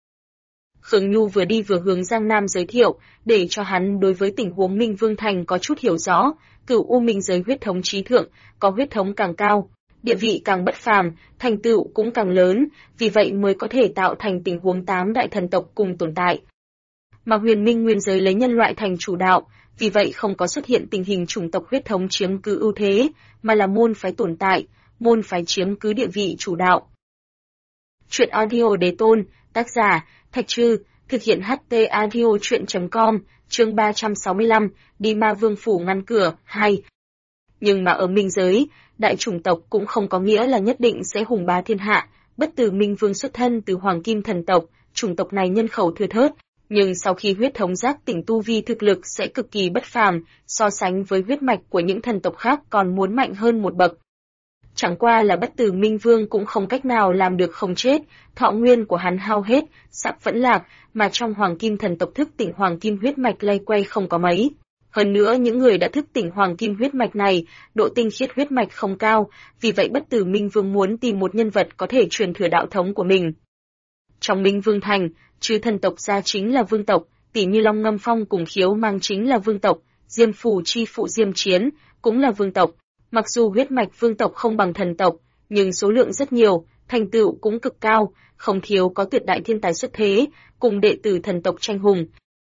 Khương Nhu vừa đi vừa hướng Giang Nam giới thiệu, để cho hắn đối với tình huống Minh Vương Thành có chút hiểu rõ. Cửu U Minh giới huyết thống trí thượng, có huyết thống càng cao, địa vị càng bất phàm, thành tựu cũng càng lớn, vì vậy mới có thể tạo thành tình huống 8 đại thần tộc cùng tồn tại. Mà Huyền Minh nguyên giới lấy nhân loại thành chủ đạo, vì vậy không có xuất hiện tình hình chủng tộc huyết thống chiếm cứ ưu thế, mà là môn phái tồn tại, môn phái chiếm cứ địa vị chủ đạo. Truyện audio đế tôn, tác giả, Thạch Trư, thực hiện HT audio truyện.com, chương 365, đi Ma Vương Phủ ngăn cửa, 2. Nhưng mà ở Minh giới, đại chủng tộc cũng không có nghĩa là nhất định sẽ hùng bá thiên hạ. Bất Tử Minh Vương xuất thân từ Hoàng Kim thần tộc, chủng tộc này nhân khẩu thưa thớt, nhưng sau khi huyết thống giác tỉnh tu vi thực lực sẽ cực kỳ bất phàm, so sánh với huyết mạch của những thần tộc khác còn muốn mạnh hơn một bậc. Chẳng qua là Bất Tử Minh Vương cũng không cách nào làm được không chết, thọ nguyên của hắn hao hết, sắp vẫn lạc, mà trong Hoàng Kim thần tộc thức tỉnh Hoàng Kim huyết mạch lay quay không có mấy. Hơn nữa những người đã thức tỉnh Hoàng Kim huyết mạch này, độ tinh khiết huyết mạch không cao, vì vậy Bất Tử Minh Vương muốn tìm một nhân vật có thể truyền thừa đạo thống của mình. Trong Minh Vương Thành, trừ thần tộc ra chính là vương tộc, tỉ như Long Ngâm Phong cùng Khiếu Mang chính là vương tộc, Diêm Phù chi phụ Diêm Chiến cũng là vương tộc. Mặc dù huyết mạch vương tộc không bằng thần tộc, nhưng số lượng rất nhiều, thành tựu cũng cực cao, không thiếu có tuyệt đại thiên tài xuất thế, cùng đệ tử thần tộc tranh hùng.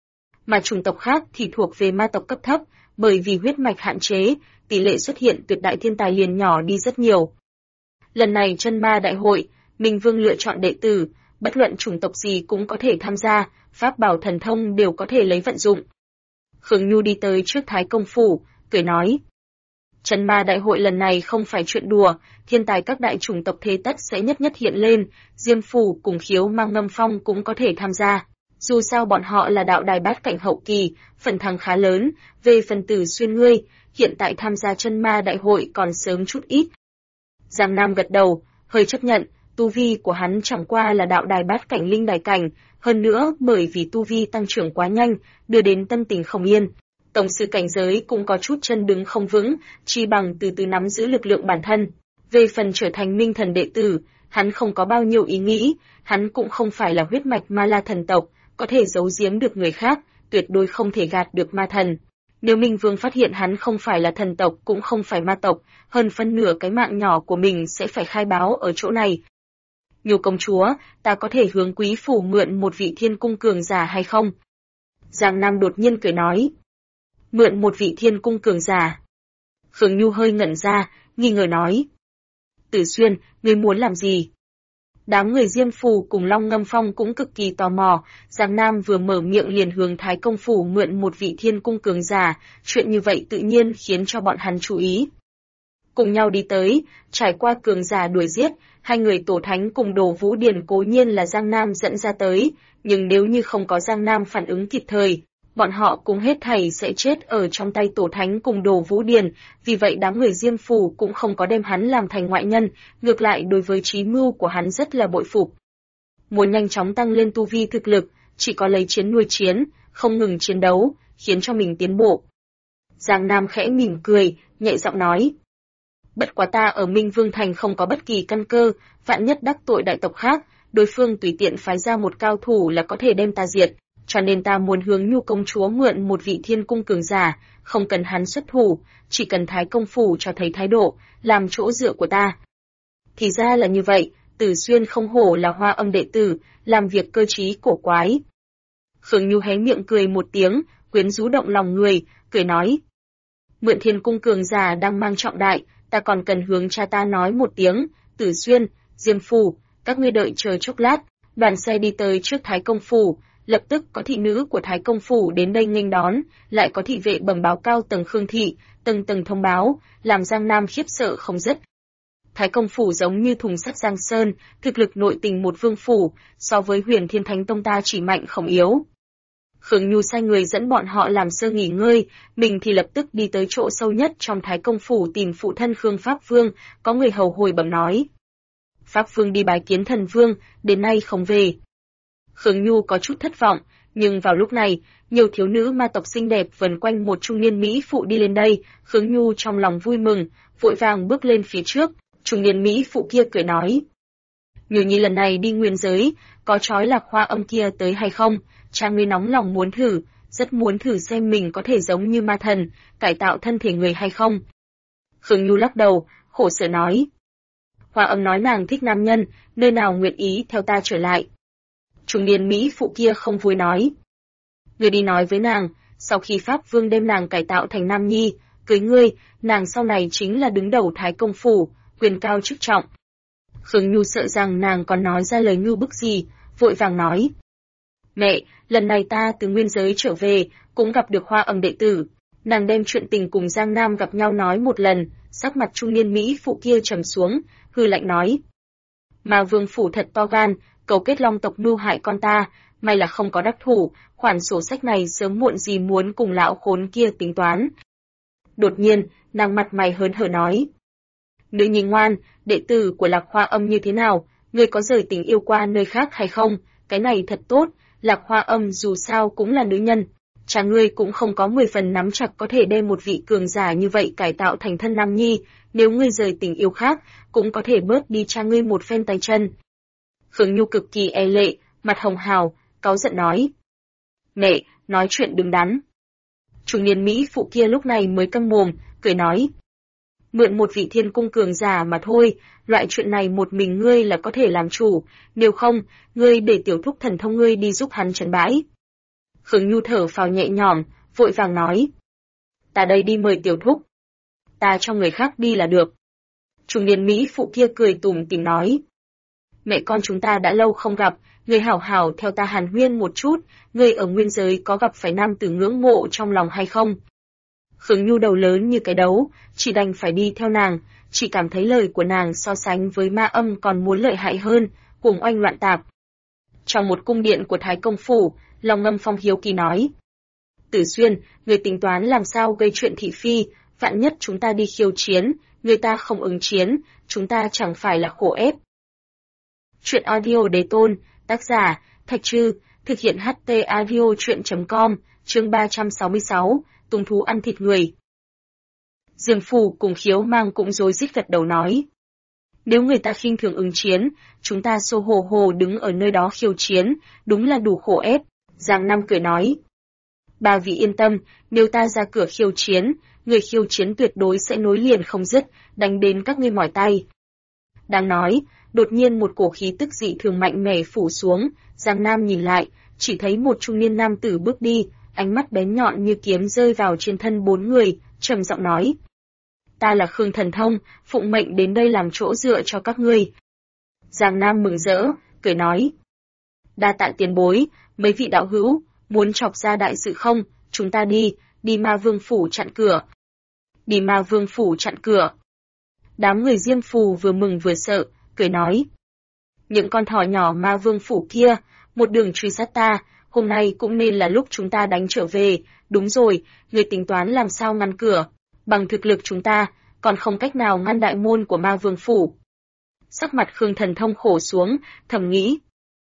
Mà chủng tộc khác thì thuộc về ma tộc cấp thấp, bởi vì huyết mạch hạn chế, tỷ lệ xuất hiện tuyệt đại thiên tài liền nhỏ đi rất nhiều. Lần này chân ma đại hội, Minh Vương lựa chọn đệ tử, bất luận chủng tộc gì cũng có thể tham gia, pháp bảo thần thông đều có thể lấy vận dụng. Khương Nhu đi tới trước Thái Công Phủ, cười nói. Chân ma đại hội lần này không phải chuyện đùa, thiên tài các đại chủng tộc thế tất sẽ nhất nhất hiện lên, Diêm Phủ cùng Khiếu Mang Ngâm Phong cũng có thể tham gia. Dù sao bọn họ là đạo đài bát cảnh hậu kỳ, phần thắng khá lớn, về phần Tử Xuyên ngươi, hiện tại tham gia chân ma đại hội còn sớm chút ít. Giang Nam gật đầu, hơi chấp nhận, tu vi của hắn chẳng qua là đạo đài bát cảnh linh đài cảnh, hơn nữa bởi vì tu vi tăng trưởng quá nhanh, đưa đến tâm tình không yên. Tổng sư cảnh giới cũng có chút chân đứng không vững, chi bằng từ từ nắm giữ lực lượng bản thân. Về phần trở thành minh thần đệ tử, hắn không có bao nhiêu ý nghĩ, hắn cũng không phải là huyết mạch ma la thần tộc, có thể giấu giếm được người khác, tuyệt đối không thể gạt được ma thần. Nếu Minh Vương phát hiện hắn không phải là thần tộc cũng không phải ma tộc, hơn phân nửa cái mạng nhỏ của mình sẽ phải khai báo ở chỗ này. Nhu công chúa, ta có thể hướng quý phủ mượn một vị thiên cung cường giả hay không? Giang Nam đột nhiên cười nói. Mượn một vị thiên cung cường giả. Khương Nhu hơi ngẩn ra, nghi ngờ nói. Tử Xuyên, ngươi muốn làm gì? Đám người Diêm Phủ cùng Long Ngâm Phong cũng cực kỳ tò mò, Giang Nam vừa mở miệng liền hướng Thái Công Phủ mượn một vị thiên cung cường giả, chuyện như vậy tự nhiên khiến cho bọn hắn chú ý. Cùng nhau đi tới, trải qua cường giả đuổi giết, hai người Tổ Thánh cùng Đồ Vũ Điền cố nhiên là Giang Nam dẫn ra tới, nhưng nếu như không có Giang Nam phản ứng kịp thời, bọn họ cũng hết thảy sẽ chết ở trong tay Tổ Thánh cùng Đồ Vũ Điền, vì vậy đám người Diêm Phủ cũng không có đem hắn làm thành ngoại nhân, ngược lại đối với trí mưu của hắn rất là bội phục. Muốn nhanh chóng tăng lên tu vi thực lực, chỉ có lấy chiến nuôi chiến, không ngừng chiến đấu, khiến cho mình tiến bộ. Giang Nam khẽ mỉm cười, nhẹ giọng nói. Bất quá ta ở Minh Vương Thành không có bất kỳ căn cơ, vạn nhất đắc tội đại tộc khác, đối phương tùy tiện phái ra một cao thủ là có thể đem ta diệt. Cho nên ta muốn hướng Nhu công chúa mượn một vị thiên cung cường giả, không cần hắn xuất thủ, chỉ cần Thái Công Phủ cho thấy thái độ, làm chỗ dựa của ta. Thì ra là như vậy, Tử Xuyên không hổ là Hoa Âm đệ tử, làm việc cơ trí cổ quái. Khương Nhu hé miệng cười một tiếng, quyến rũ động lòng người, cười nói. Mượn thiên cung cường giả đang mang trọng đại, ta còn cần hướng cha ta nói một tiếng, Tử Xuyên, Diêm Phủ, các ngươi đợi chờ chốc lát, đoàn xe đi tới trước Thái Công Phủ. Lập tức có thị nữ của Thái Công Phủ đến đây nghênh đón, lại có thị vệ bẩm báo cao tầng Khương thị, tầng tầng thông báo, làm Giang Nam khiếp sợ không dứt. Thái Công Phủ giống như thùng sắt Giang Sơn, thực lực nội tình một vương phủ, so với Huyền Thiên Thánh Tông ta chỉ mạnh không yếu. Khương Nhu sai người dẫn bọn họ làm sơ nghỉ ngơi, mình thì lập tức đi tới chỗ sâu nhất trong Thái Công Phủ tìm phụ thân Khương Pháp Vương, có người hầu hồi bẩm nói. Pháp Vương đi bái kiến thần vương, đến nay không về. Khương Nhu có chút thất vọng, nhưng vào lúc này, nhiều thiếu nữ ma tộc xinh đẹp vần quanh một trung niên mỹ phụ đi lên đây, Khương Nhu trong lòng vui mừng, vội vàng bước lên phía trước, trung niên mỹ phụ kia cười nói. Nhu Nhi lần này đi nguyên giới, có trói Lạc Hoa Âm kia tới hay không, cha ngươi nóng lòng muốn thử, rất muốn thử xem mình có thể giống như ma thần, cải tạo thân thể người hay không. Khương Nhu lắc đầu, khổ sở nói. Hoa Âm nói nàng thích nam nhân, nơi nào nguyện ý theo ta trở lại. Trung niên mỹ phụ kia không vui nói. Ngươi đi nói với nàng, sau khi Pháp Vương đem nàng cải tạo thành nam nhi, cưới ngươi, nàng sau này chính là đứng đầu Thái Công Phủ, quyền cao chức trọng. Khương Nhu sợ rằng nàng còn nói ra lời ngưu bức gì, vội vàng nói. Mẹ, lần này ta từ nguyên giới trở về, cũng gặp được Hoa Âm đệ tử. Nàng đem chuyện tình cùng Giang Nam gặp nhau nói một lần, sắc mặt trung niên mỹ phụ kia trầm xuống, hư lạnh nói. Mà Vương Phủ thật to gan, cấu kết Long tộc mưu hại con ta, may là không có đắc thủ, khoản sổ sách này sớm muộn gì muốn cùng lão khốn kia tính toán. Đột nhiên, nàng mặt mày hớn hở nói. Nữ nhi ngoan, đệ tử của Lạc Hoa Âm như thế nào, ngươi có rời tình yêu qua nơi khác hay không, cái này thật tốt, Lạc Hoa Âm dù sao cũng là nữ nhân. Cha ngươi cũng không có 10 phần nắm chặt có thể đem một vị cường giả như vậy cải tạo thành thân nam nhi, nếu ngươi rời tình yêu khác, cũng có thể bớt đi cha ngươi một phen tay chân. Khương Nhu cực kỳ e lệ, mặt hồng hào, cáu giận nói. Mẹ, nói chuyện đứng đắn. Trung niên mỹ phụ kia lúc này mới câm mồm, cười nói. mượn một vị thiên cung cường giả mà thôi, loại chuyện này một mình ngươi là có thể làm chủ, nếu không, ngươi để tiểu thúc thần thông ngươi đi giúp hắn trấn bãi. Khương Nhu thở phào nhẹ nhõm, vội vàng nói. Ta đây đi mời tiểu thúc. Ta cho người khác đi là được. Trung niên Mỹ phụ kia cười tủm tỉm nói. Mẹ con chúng ta đã lâu không gặp, ngươi hảo hảo theo ta hàn huyên một chút, ngươi ở nguyên giới có gặp phải nam tử ngưỡng mộ trong lòng hay không? Khương Nhu đầu lớn như cái đấu, chỉ đành phải đi theo nàng, chỉ cảm thấy lời của nàng so sánh với ma âm còn muốn lợi hại hơn, cuồng oanh loạn tạp. Trong một cung điện của Thái Công Phủ, Long Ngâm Phong hiếu kỳ nói. Tử Xuyên, người tính toán làm sao gây chuyện thị phi, vạn nhất chúng ta đi khiêu chiến, người ta không ứng chiến, chúng ta chẳng phải là khổ ép. Chuyện audio Đế Tôn, tác giả, Thạch Trư, thực hiện HT audio chuyện.com, chương 366, Tùng thú ăn thịt người. Diêm Phù cùng Khiếu Mang cũng rối rít gật đầu nói. Nếu người ta khinh thường ứng chiến, chúng ta xô hồ hồ đứng ở nơi đó khiêu chiến, đúng là đủ khổ ép. Giang Nam cười nói. Ba vị yên tâm, nếu ta ra cửa khiêu chiến, người khiêu chiến tuyệt đối sẽ nối liền không dứt, đánh đến các ngươi mỏi tay. Đang nói, đột nhiên một cổ khí tức dị thường mạnh mẽ phủ xuống, Giang Nam nhìn lại, chỉ thấy một trung niên nam tử bước đi, ánh mắt bén nhọn như kiếm rơi vào trên thân bốn người, trầm giọng nói. Ta là Khương Thần Thông, phụng mệnh đến đây làm chỗ dựa cho các ngươi. Giang Nam mừng rỡ, cười nói. Đa tạ tiền bối, mấy vị đạo hữu, muốn chọc ra đại sự không, chúng ta đi Ma Vương Phủ chặn cửa. Đi Ma Vương Phủ chặn cửa. Đám người Diêm Phù vừa mừng vừa sợ, cười nói. Những con thỏ nhỏ Ma Vương Phủ kia, một đường truy sát ta, hôm nay cũng nên là lúc chúng ta đánh trở về, đúng rồi, người tính toán làm sao ngăn cửa, bằng thực lực chúng ta, còn không cách nào ngăn đại môn của Ma Vương Phủ. Sắc mặt Khương Thần Thông khổ xuống, thầm nghĩ.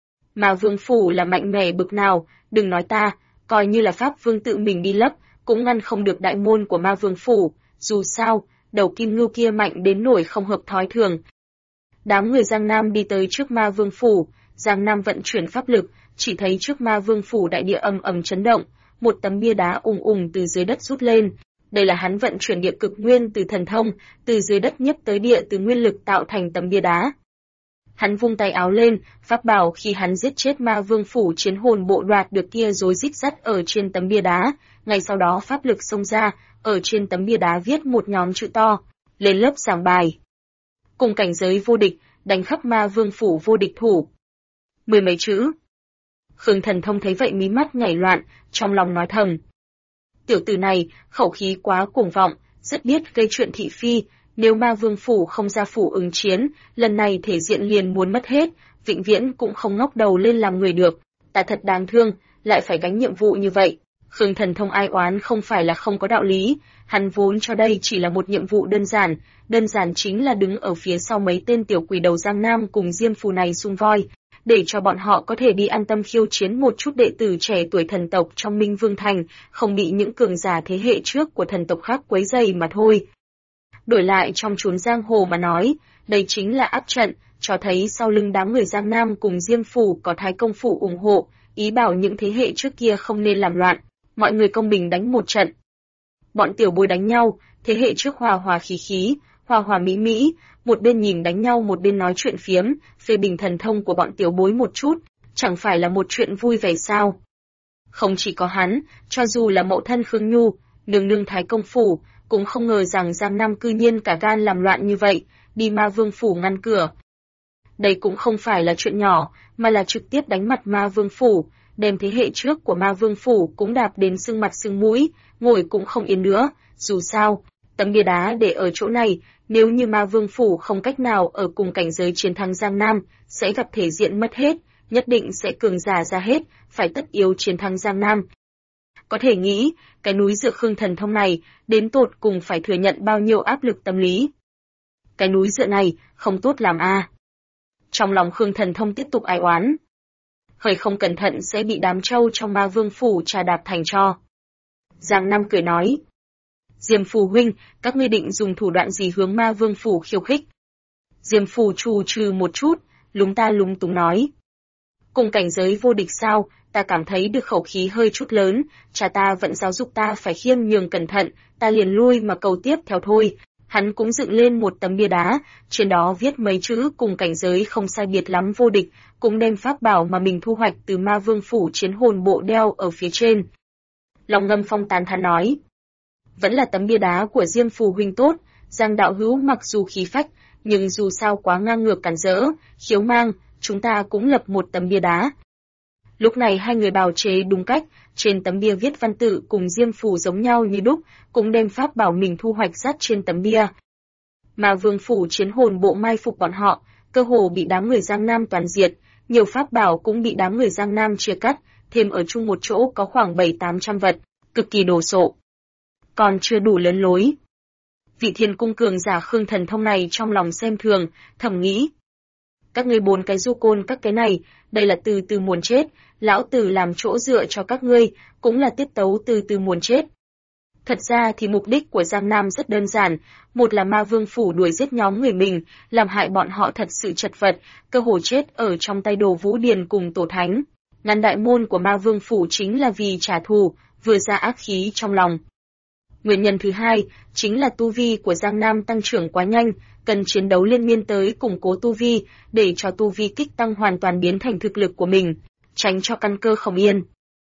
Ma Vương Phủ là mạnh mẽ bực nào, đừng nói ta, coi như là Pháp Vương tự mình đi lấp, cũng ngăn không được đại môn của Ma Vương Phủ, dù sao, đầu kim ngưu kia mạnh đến nỗi không hợp thói thường. Đám người Giang Nam đi tới trước Ma Vương Phủ, Giang Nam vận chuyển pháp lực, chỉ thấy trước Ma Vương Phủ đại địa ầm ầm chấn động, một tấm bia đá ùng ùng từ dưới đất rút lên. Đây là hắn vận chuyển địa cực nguyên từ thần thông, từ dưới đất nhấp tới địa từ nguyên lực tạo thành tấm bia đá. Hắn vung tay áo lên, pháp bảo khi hắn giết chết Ma Vương Phủ chiến hồn bộ đoạt được kia rối rít dắt ở trên tấm bia đá, ngay sau đó pháp lực xông ra, ở trên tấm bia đá viết một nhóm chữ to, lên lớp giảng bài. Cùng cảnh giới vô địch, đánh khắp Ma Vương Phủ vô địch thủ. 10 mấy chữ. Khương Thần Thông thấy vậy mí mắt nhảy loạn, trong lòng nói thầm. Tiểu tử này, khẩu khí quá cuồng vọng, rất biết gây chuyện thị phi, nếu Ma Vương Phủ không ra phủ ứng chiến, lần này thể diện liền muốn mất hết, vĩnh viễn cũng không ngóc đầu lên làm người được. Ta thật đáng thương, lại phải gánh nhiệm vụ như vậy. Khương Thần Thông ai oán không phải là không có đạo lý, hắn vốn cho đây chỉ là một nhiệm vụ đơn giản chính là đứng ở phía sau mấy tên tiểu quỷ đầu Giang Nam cùng Diêm Phù này xung voi, để cho bọn họ có thể đi an tâm khiêu chiến một chút đệ tử trẻ tuổi thần tộc trong Minh Vương Thành, không bị những cường giả thế hệ trước của thần tộc khác quấy rầy mà thôi. Đổi lại trong chốn giang hồ mà nói, đây chính là áp trận, cho thấy sau lưng đám người Giang Nam cùng Diêm Phù có Thái Công Phủ ủng hộ, ý bảo những thế hệ trước kia không nên làm loạn, mọi người công bình đánh một trận. Bọn tiểu bối đánh nhau, thế hệ trước hòa hòa khí khí, hòa hòa mỹ mỹ, một bên nhìn đánh nhau một bên nói chuyện phiếm, phê bình thần thông của bọn tiểu bối một chút, chẳng phải là một chuyện vui vẻ sao? Không chỉ có hắn, cho dù là mẫu thân Khương Nhu, nương nương Thái Công Phủ, cũng không ngờ rằng Giang Nam cư nhiên cả gan làm loạn như vậy, đi Ma Vương Phủ ngăn cửa. Đây cũng không phải là chuyện nhỏ, mà là trực tiếp đánh mặt Ma Vương Phủ, đem thế hệ trước của Ma Vương Phủ cũng đạp đến sưng mặt sưng mũi, ngồi cũng không yên nữa, dù sao, tấm bia đá để ở chỗ này, nếu như Ma Vương Phủ không cách nào ở cùng cảnh giới chiến thắng Giang Nam, sẽ gặp thể diện mất hết, nhất định sẽ cường giả ra hết, phải tất yếu chiến thắng Giang Nam. Có thể nghĩ, cái núi dựa Khương Thần Thông này, đến tột cùng phải thừa nhận bao nhiêu áp lực tâm lý. Cái núi dựa này, không tốt làm a. Trong lòng Khương Thần Thông tiếp tục ai oán. Hơi không cẩn thận sẽ bị đám trâu trong Ma Vương Phủ trà đạp thành tro. Giang Nam cười nói. Diêm Phù huynh, các ngươi định dùng thủ đoạn gì hướng Ma Vương Phủ khiêu khích? Diêm Phù trù trừ một chút, lúng ta lúng túng nói. Cùng cảnh giới vô địch sao, ta cảm thấy được khẩu khí hơi chút lớn, cha ta vẫn giáo dục ta phải khiêm nhường cẩn thận, ta liền lui mà cầu tiếp theo thôi. Hắn cũng dựng lên một tấm bia đá, trên đó viết mấy chữ cùng cảnh giới không sai biệt lắm vô địch, cũng đem pháp bảo mà mình thu hoạch từ Ma Vương phủ chiến hồn bộ đeo ở phía trên. Long Ngâm Phong tán thán nói, vẫn là tấm bia đá của Diêm Phù huynh tốt, Giang đạo hữu mặc dù khí phách, nhưng dù sao quá ngang ngược cản rỡ, khiếu mang, chúng ta cũng lập một tấm bia đá. Lúc này hai người bào chế đúng cách, trên tấm bia viết văn tự cùng Diêm Phù giống nhau như đúc, cũng đem pháp bảo mình thu hoạch dắt trên tấm bia. Mà Vương phủ chiến hồn bộ mai phục bọn họ, cơ hồ bị đám người Giang Nam toàn diệt, nhiều pháp bảo cũng bị đám người Giang Nam chia cắt, thêm ở chung một chỗ có khoảng 700-800 vật, cực kỳ đồ sộ. Còn chưa đủ lớn lối. Vị Thiên cung cường giả Khương Thần Thông này trong lòng xem thường, thầm nghĩ. Các ngươi 4 cái du côn các cái này, đây là từ từ muốn chết, lão tử làm chỗ dựa cho các ngươi, cũng là tiết tấu từ từ muốn chết. Thật ra thì mục đích của Giang Nam rất đơn giản, một là Ma Vương phủ đuổi giết nhóm người mình, làm hại bọn họ thật sự chật vật, cơ hồ chết ở trong tay Đồ Vũ Điền cùng Tổ Thánh. Ngăn đại môn của Ma Vương phủ chính là vì trả thù, vừa ra ác khí trong lòng. Nguyên nhân thứ hai chính là tu vi của Giang Nam tăng trưởng quá nhanh, cần chiến đấu liên miên tới củng cố tu vi, để cho tu vi kích tăng hoàn toàn biến thành thực lực của mình, tránh cho căn cơ không yên.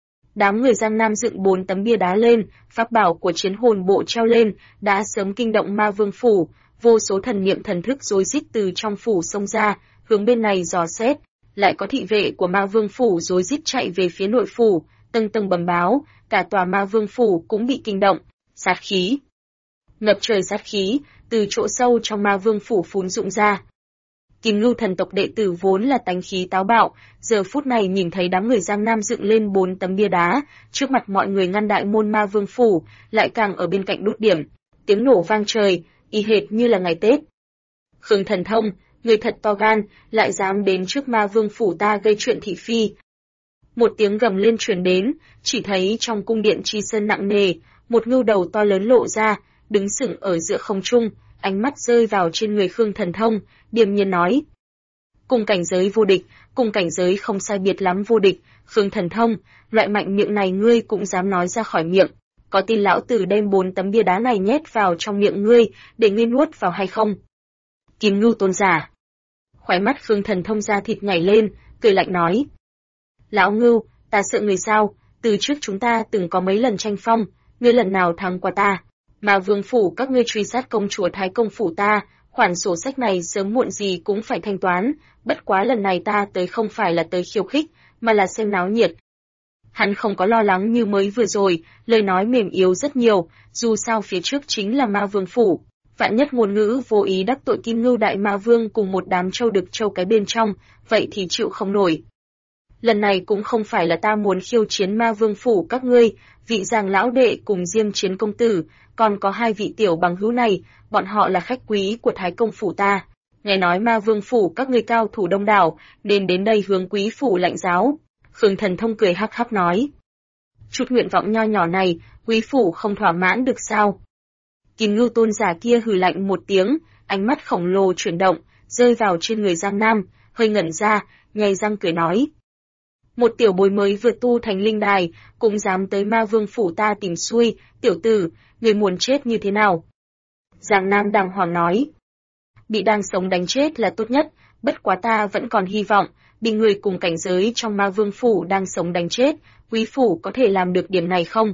Đám người Giang Nam dựng 4 tấm bia đá lên, pháp bảo của chiến hồn bộ treo lên, đã sớm kinh động Ma Vương phủ, vô số thần niệm thần thức rối rít từ trong phủ xông ra, hướng bên này dò xét, lại có thị vệ của Ma Vương phủ rối rít chạy về phía nội phủ, tầng tầng bẩm báo, cả tòa Ma Vương phủ cũng bị kinh động, sát khí. Ngập trời sát khí, từ chỗ sâu trong Ma Vương phủ phún rụng ra. Kim Ngưu thần tộc đệ tử vốn là tánh khí táo bạo, giờ phút này nhìn thấy đám người Giang Nam dựng lên 4 tấm bia đá, trước mặt mọi người ngăn đại môn Ma Vương phủ, lại càng ở bên cạnh đốt điểm, tiếng nổ vang trời, y hệt như là ngày Tết. Khương Thần Thông, người thật to gan, lại dám đến trước Ma Vương phủ ta gây chuyện thị phi. Một tiếng gầm lên truyền đến, chỉ thấy trong cung điện chi sơn nặng nề, một ngưu đầu to lớn lộ ra, đứng sững ở giữa không trung, ánh mắt rơi vào trên người Khương Thần Thông, điềm nhiên nói. Cùng cảnh giới vô địch, cùng cảnh giới không sai biệt lắm vô địch, Khương Thần Thông, loại mạnh miệng này ngươi cũng dám nói ra khỏi miệng, có tin lão tử đem 4 tấm bia đá này nhét vào trong miệng ngươi, để ngươi nuốt vào hay không? Kim Ngưu tôn giả. Khóe mắt Khương Thần Thông ra thịt nhảy lên, cười lạnh nói. Lão Ngưu, ta sợ người sao, từ trước chúng ta từng có mấy lần tranh phong, ngươi lần nào thắng qua ta. Mà Vương phủ các ngươi truy sát công chúa Thái Công phủ ta, khoản sổ sách này sớm muộn gì cũng phải thanh toán, bất quá lần này ta tới không phải là tới khiêu khích, mà là xem náo nhiệt. Hắn không có lo lắng như mới vừa rồi, lời nói mềm yếu rất nhiều, dù sao phía trước chính là Ma Vương phủ. Vạn nhất ngôn ngữ vô ý đắc tội Kim Ngưu đại Ma Vương cùng một đám trâu đực trâu cái bên trong, vậy thì chịu không nổi. Lần này cũng không phải là ta muốn khiêu chiến Ma Vương phủ các ngươi, vị Giang lão đệ cùng Diêm Chiến công tử, còn có 2 vị tiểu bằng hữu này, bọn họ là khách quý của Thái Công phủ ta. Nghe nói Ma Vương phủ các ngươi cao thủ đông đảo, nên đến đây hướng quý phủ lãnh giáo. Khương Thần Thông cười hắc hắc nói. Chút nguyện vọng nho nhỏ này, quý phủ không thỏa mãn được sao? Kim Ngưu tôn giả kia hừ lạnh một tiếng, ánh mắt khổng lồ chuyển động, rơi vào trên người Giang Nam, hơi ngẩn ra, nhai răng cười nói. Một tiểu bối mới vừa tu thành linh đài, cũng dám tới Ma Vương phủ ta tìm xui, tiểu tử, người muốn chết như thế nào? Giang Nam đàng hoàng nói. Bị đang sống đánh chết là tốt nhất, bất quá ta vẫn còn hy vọng, bị người cùng cảnh giới trong Ma Vương phủ đang sống đánh chết, quý phủ có thể làm được điểm này không?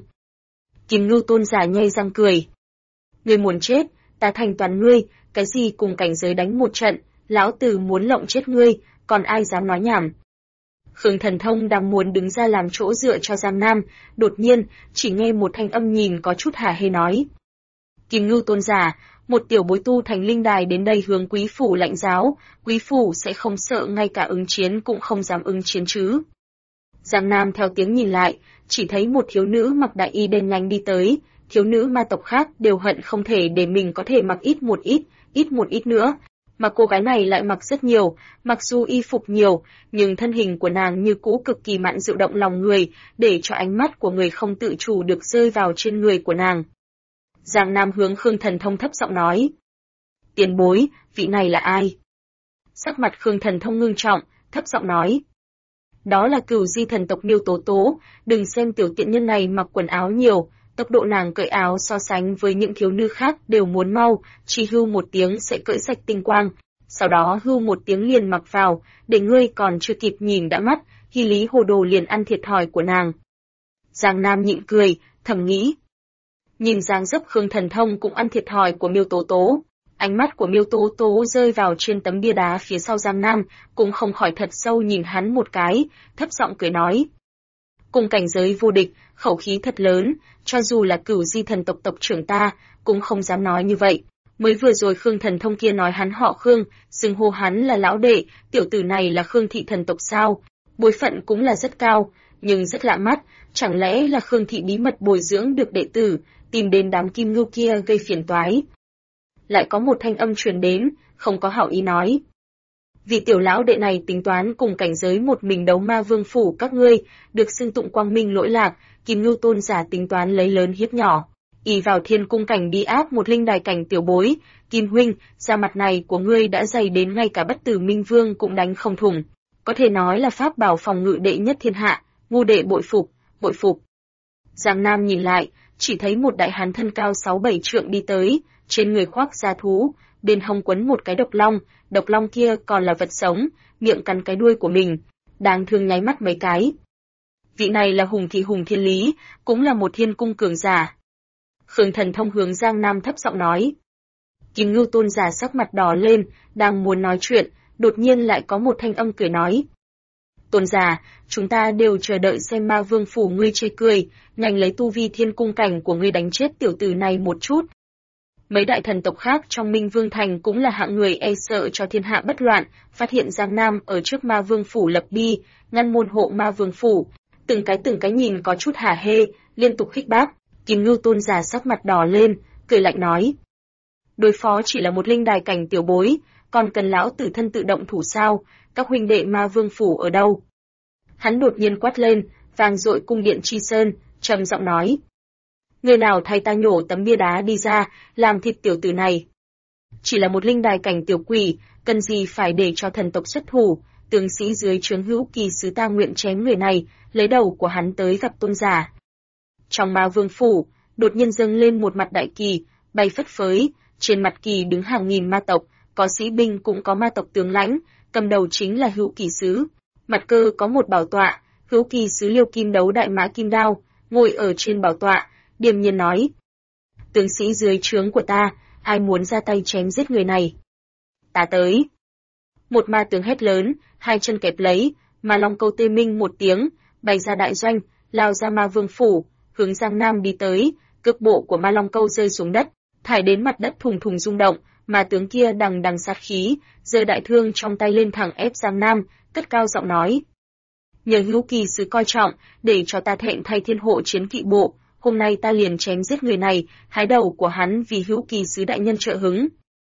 Kim Ngưu tôn giả nhai răng cười. Ngươi muốn chết, ta thành toàn ngươi, cái gì cùng cảnh giới đánh một trận, lão tử muốn lộng chết ngươi, còn ai dám nói nhảm. Khương Thần Thông đang muốn đứng ra làm chỗ dựa cho Giang Nam, đột nhiên, chỉ nghe một thanh âm nhìn có chút hả hê nói. Kim Ngưu tôn giả, một tiểu bối tu thành linh đài đến đây hướng quý phủ lãnh giáo, quý phủ sẽ không sợ ngay cả ứng chiến cũng không dám ứng chiến chứ. Giang Nam theo tiếng nhìn lại, chỉ thấy một thiếu nữ mặc đại y đen nhanh đi tới, thiếu nữ ma tộc khác đều hận không thể để mình có thể mặc ít một ít nữa. Mà cô gái này lại mặc rất nhiều, mặc dù y phục nhiều, nhưng thân hình của nàng như cũ cực kỳ mạn dịu động lòng người, để cho ánh mắt của người không tự chủ được rơi vào trên người của nàng. Giang Nam hướng Khương Thần Thông thấp giọng nói. Tiền bối, vị này là ai? Sắc mặt Khương Thần Thông ngưng trọng, thấp giọng nói. Đó là Cửu Di thần tộc Miêu Tố Tố, đừng xem tiểu tiện nhân này mặc quần áo nhiều, tốc độ nàng cởi áo so sánh với những thiếu nữ khác đều muốn mau, chỉ hưu một tiếng sẽ cởi sạch tinh quang, sau đó hưu một tiếng liền mặc vào, để ngươi còn chưa kịp nhìn đã mắt, Hy Lý Hồ Đồ liền ăn thiệt thòi của nàng. Giang Nam nhịn cười, thầm nghĩ. Nhìn dáng dấp Khương Thần Thông cũng ăn thiệt thòi của Miêu Tố Tố. Ánh mắt của Miêu Tố Tố rơi vào trên tấm bia đá phía sau Giang Nam, cũng không khỏi thật sâu nhìn hắn một cái, thấp giọng cười nói. Cùng cảnh giới vô địch, khẩu khí thật lớn, cho dù là Cửu Di thần tộc tộc trưởng ta, cũng không dám nói như vậy. Mới vừa rồi Khương Thần Thông kia nói hắn họ Khương, xưng hô hắn là lão đệ, tiểu tử này là Khương thị thần tộc sao? Bối phận cũng là rất cao, nhưng rất lạ mắt, chẳng lẽ là Khương thị bí mật bồi dưỡng được đệ tử, tìm đến đám kim ngưu kia gây phiền toái. Lại có một thanh âm truyền đến, không có hảo ý nói. Vị tiểu lão đệ này tính toán cùng cảnh giới một mình đấu ma vương phủ các ngươi, được xưng tụng quang minh lỗi lạc, kim ngưu tôn giả tính toán lấy lớn hiếp nhỏ. Ỷ vào thiên cung cảnh đi áp một linh đài cảnh tiểu bối, Kim huynh, da mặt này của ngươi đã dày đến ngay cả bất tử minh vương cũng đánh không thủng. Có thể nói là pháp bảo phòng ngự đệ nhất thiên hạ, ngu đệ bội phục, bội phục. Giang Nam nhìn lại, chỉ thấy một đại hán thân cao 6-7 trượng đi tới, trên người khoác da thú, bên hông quấn một cái độc long kia còn là vật sống, miệng cắn cái đuôi của mình, đáng thương nháy mắt mấy cái. Vị này là Hùng Thị Hùng Thiên Lý, cũng là một thiên cung cường giả. Khương Thần Thông hướng Giang Nam thấp giọng nói. Kim Ngưu tôn giả sắc mặt đỏ lên, đang muốn nói chuyện, đột nhiên lại có một thanh âm cười nói. Tôn giả, chúng ta đều chờ đợi xem ma vương phủ ngươi chê cười, nhanh lấy tu vi thiên cung cảnh của ngươi đánh chết tiểu tử này một chút. Mấy đại thần tộc khác trong Minh Vương Thành cũng là hạng người e sợ cho thiên hạ bất loạn, phát hiện Giang Nam ở trước ma vương phủ lập bi, ngăn môn hộ ma vương phủ, từng cái nhìn có chút hả hê, liên tục khích bác. Kim Ngưu tôn giả sắc mặt đỏ lên, cười lạnh nói. Đối phó chỉ là một linh đài cảnh tiểu bối, còn cần lão tử thân tự động thủ sao, các huynh đệ ma vương phủ ở đâu? Hắn đột nhiên quát lên, vang dội cung điện chi sơn, trầm giọng nói. Người nào thay ta nhổ tấm bia đá đi ra, làm thịt tiểu tử này. Chỉ là một linh đài cảnh tiểu quỷ, cần gì phải để cho thần tộc xuất thủ, tướng sĩ dưới trướng Hữu Kỳ sứ ta nguyện chém người này, lấy đầu của hắn tới gặp tôn giả. Trong ma vương phủ, đột nhiên dâng lên một mặt đại kỳ, bay phất phới, trên mặt kỳ đứng hàng nghìn ma tộc, có sĩ binh cũng có ma tộc tướng lãnh, cầm đầu chính là Hữu Kỳ sứ. Mặt cơ có một bảo tọa, Hữu Kỳ sứ Liêu Kim đấu đại mã kim đao, ngồi ở trên bảo tọa, điềm nhiên nói. Tướng sĩ dưới trướng của ta, ai muốn ra tay chém giết người này? Ta tới. Một ma tướng hét lớn, hai chân kẹp lấy, mà long câu tê minh một tiếng, bay ra đại doanh, lao ra ma vương phủ, hướng Giang Nam đi tới, cước bộ của ma long câu rơi xuống đất, thải đến mặt đất thùng thùng rung động, mà tướng kia đằng đằng sát khí, giơ đại thương trong tay lên thẳng ép Giang Nam, cất cao giọng nói. Nhờ Hữu Kỳ sứ coi trọng, để cho ta thẹn thay thiên hộ chiến kỵ bộ, hôm nay ta liền chém giết người này, hái đầu của hắn vì Hữu Kỳ sứ đại nhân trợ hứng.